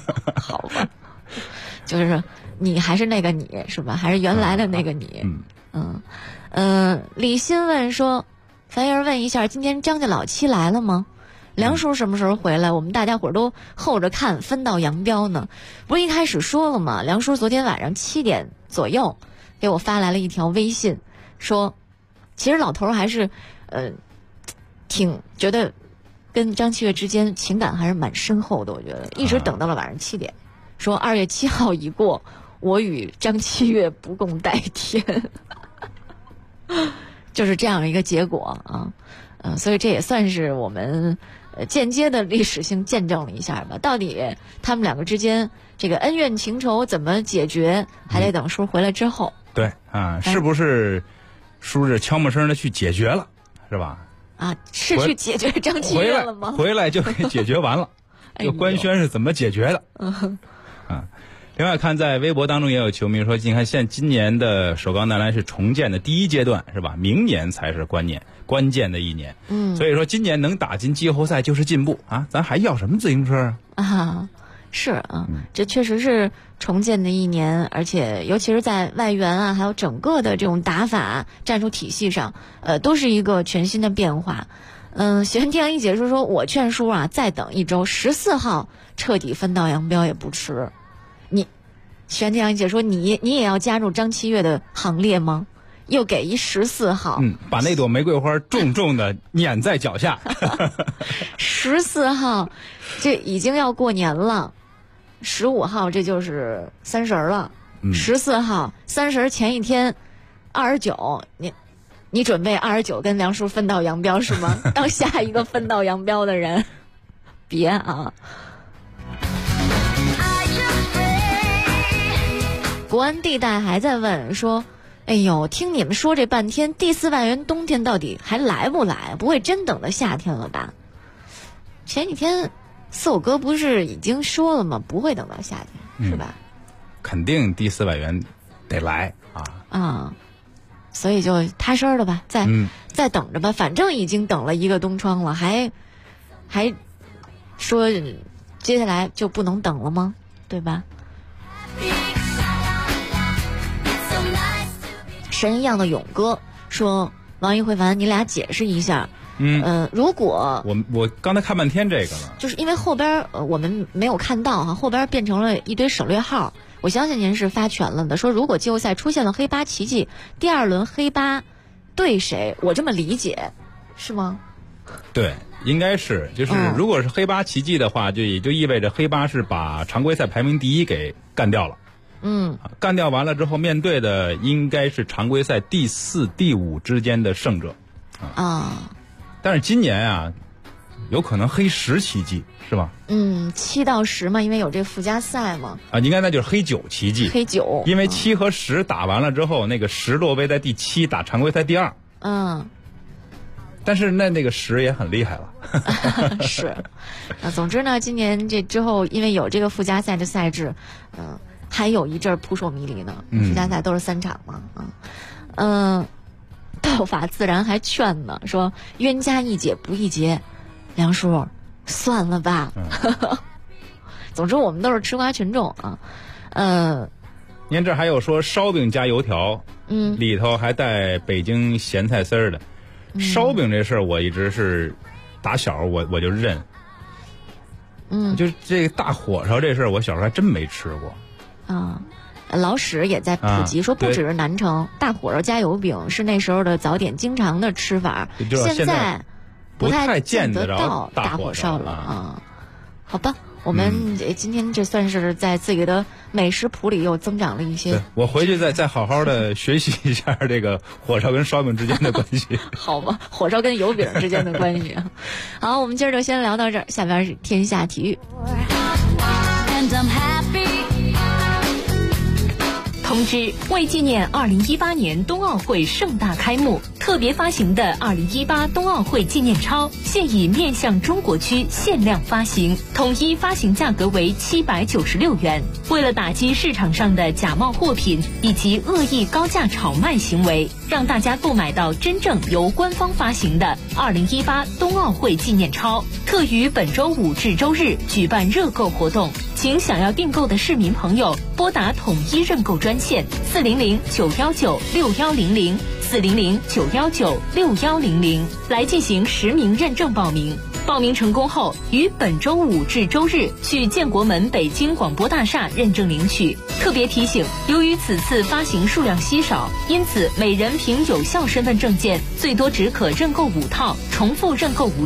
好吧，就是你还是那个你是吧？还是原来的那个你。 李欣问说，樊爷问一下，今天张家老七来了吗？梁叔什么时候回来？我们大家伙都候着看分道扬镳呢。不是一开始说了吗？梁叔昨天晚上7点左右给我发来了一条微信，说其实老头还是挺觉得跟张七月之间情感还是蛮深厚的，我觉得一直等到了晚上7点，说2月7号已过，我与张七月不共戴天。就是这样一个结果啊，所以这也算是我们间接的历史性见证了一下吧。到底他们两个之间这个恩怨情仇怎么解决，还得等叔回来之后。 对啊，是不是叔是悄没声的去解决了，是吧？ 啊，是去解决张七月了吗？ 回来就给解决完了。这个官宣是怎么解决的？另外看在微博当中也有球迷说，你看今年的首钢男篮是重建的第一阶段，是吧？明年才是关键的一年。所以说今年能打进季后赛就是进步啊！咱还要什么自行车啊？是啊，这确实是重建的一年，而且尤其是在外援啊，还有整个的这种打法战术体系上，都是一个全新的变化。喜欢天阳一姐说我劝叔啊，再等1周，14号彻底分道扬镳也不迟。喜欢天阳姐说你也要加入张七月的行列吗？又给一14号， 把那朵玫瑰花重重的碾在脚下。 14号，这已经要过年了。15号这就是30了。14号30前一天，29，你准备29跟梁叔分道扬镳是吗？当下一个分道扬镳的人，别啊！国安地带还在问说，哎呦，听你们说这半天，第4外援冬天到底还来不来？不会真等到夏天了吧？前几天四狗哥不是已经说了吗？不会等到夏天，是吧？ 肯定第4外援得来啊！ 所以就踏实的吧，再等着吧，反正已经等了1个冬窗了，还说接下来就不能等了吗？对吧？神一样的勇哥说，王一慧凡，你俩解释一下。如果我刚才看半天这个了， 就是因为后边我们没有看到后边变成了一堆省略号。我相信您是发全了的，说如果季后赛出现了黑八奇迹，第2轮黑八对谁？我这么理解，是吗？ 对，应该是，就是如果是黑八奇迹的话，也就意味着黑八是把常规赛排名第1给干掉了。干掉完了之后，面对的应该是常规赛第4、第5之间的胜者但是今年啊，有可能黑10奇迹，是吧 ？7到10嘛，因为有这附加赛嘛。 应该那就是黑9奇迹。 黑9， 因为7和10打完了之后，那个10落位在第7，打常规赛第2。但是那个10也很厉害了。 是。总之呢，今年这之后，因为有这个附加赛的赛制，还有一阵扑朔迷离呢。附加赛都是3场嘛。道法自然还劝呢，说冤家宜解不宜结，梁叔算了吧。总之我们都是吃瓜群众啊。 您这还有说烧饼加油条，里头还带北京咸菜丝儿的。烧饼这事儿我一直是打小我就认。就是这个大火烧这事儿，我小时候还真没吃过。 老史也在普及说，不只是南城大火烧加油饼是那时候的早点经常的吃法，现在不太见得到大火烧了好吧，我们今天这算是在自己的美食谱里又增长了一些。 我回去再好好的学习一下这个火烧跟烧饼之间的关系。 好吧，火烧跟油饼之间的关系。好，我们今儿就先聊到这儿，下边是天下体育。 通知：为纪念2018年冬奥会盛大开幕，特别发行的2018冬奥会纪念钞现已面向中国区限量发行，统一发行价格为796元。为了打击市场上的假冒货品以及恶意高价炒卖行为，让大家购买到真正由官方发行的2018冬奥会纪念钞，特于本周5至周日举办热购活动，请想要订购的市民朋友拨打统一认购专线400-919-6100 400-919-6100来进行实名认证报名。报名成功后，于本周5至周日去建国门北京广播大厦认证领取。特别提醒，由于此次发行数量稀少，因此每人凭有效身份证件最多只可认购5套，重复认购无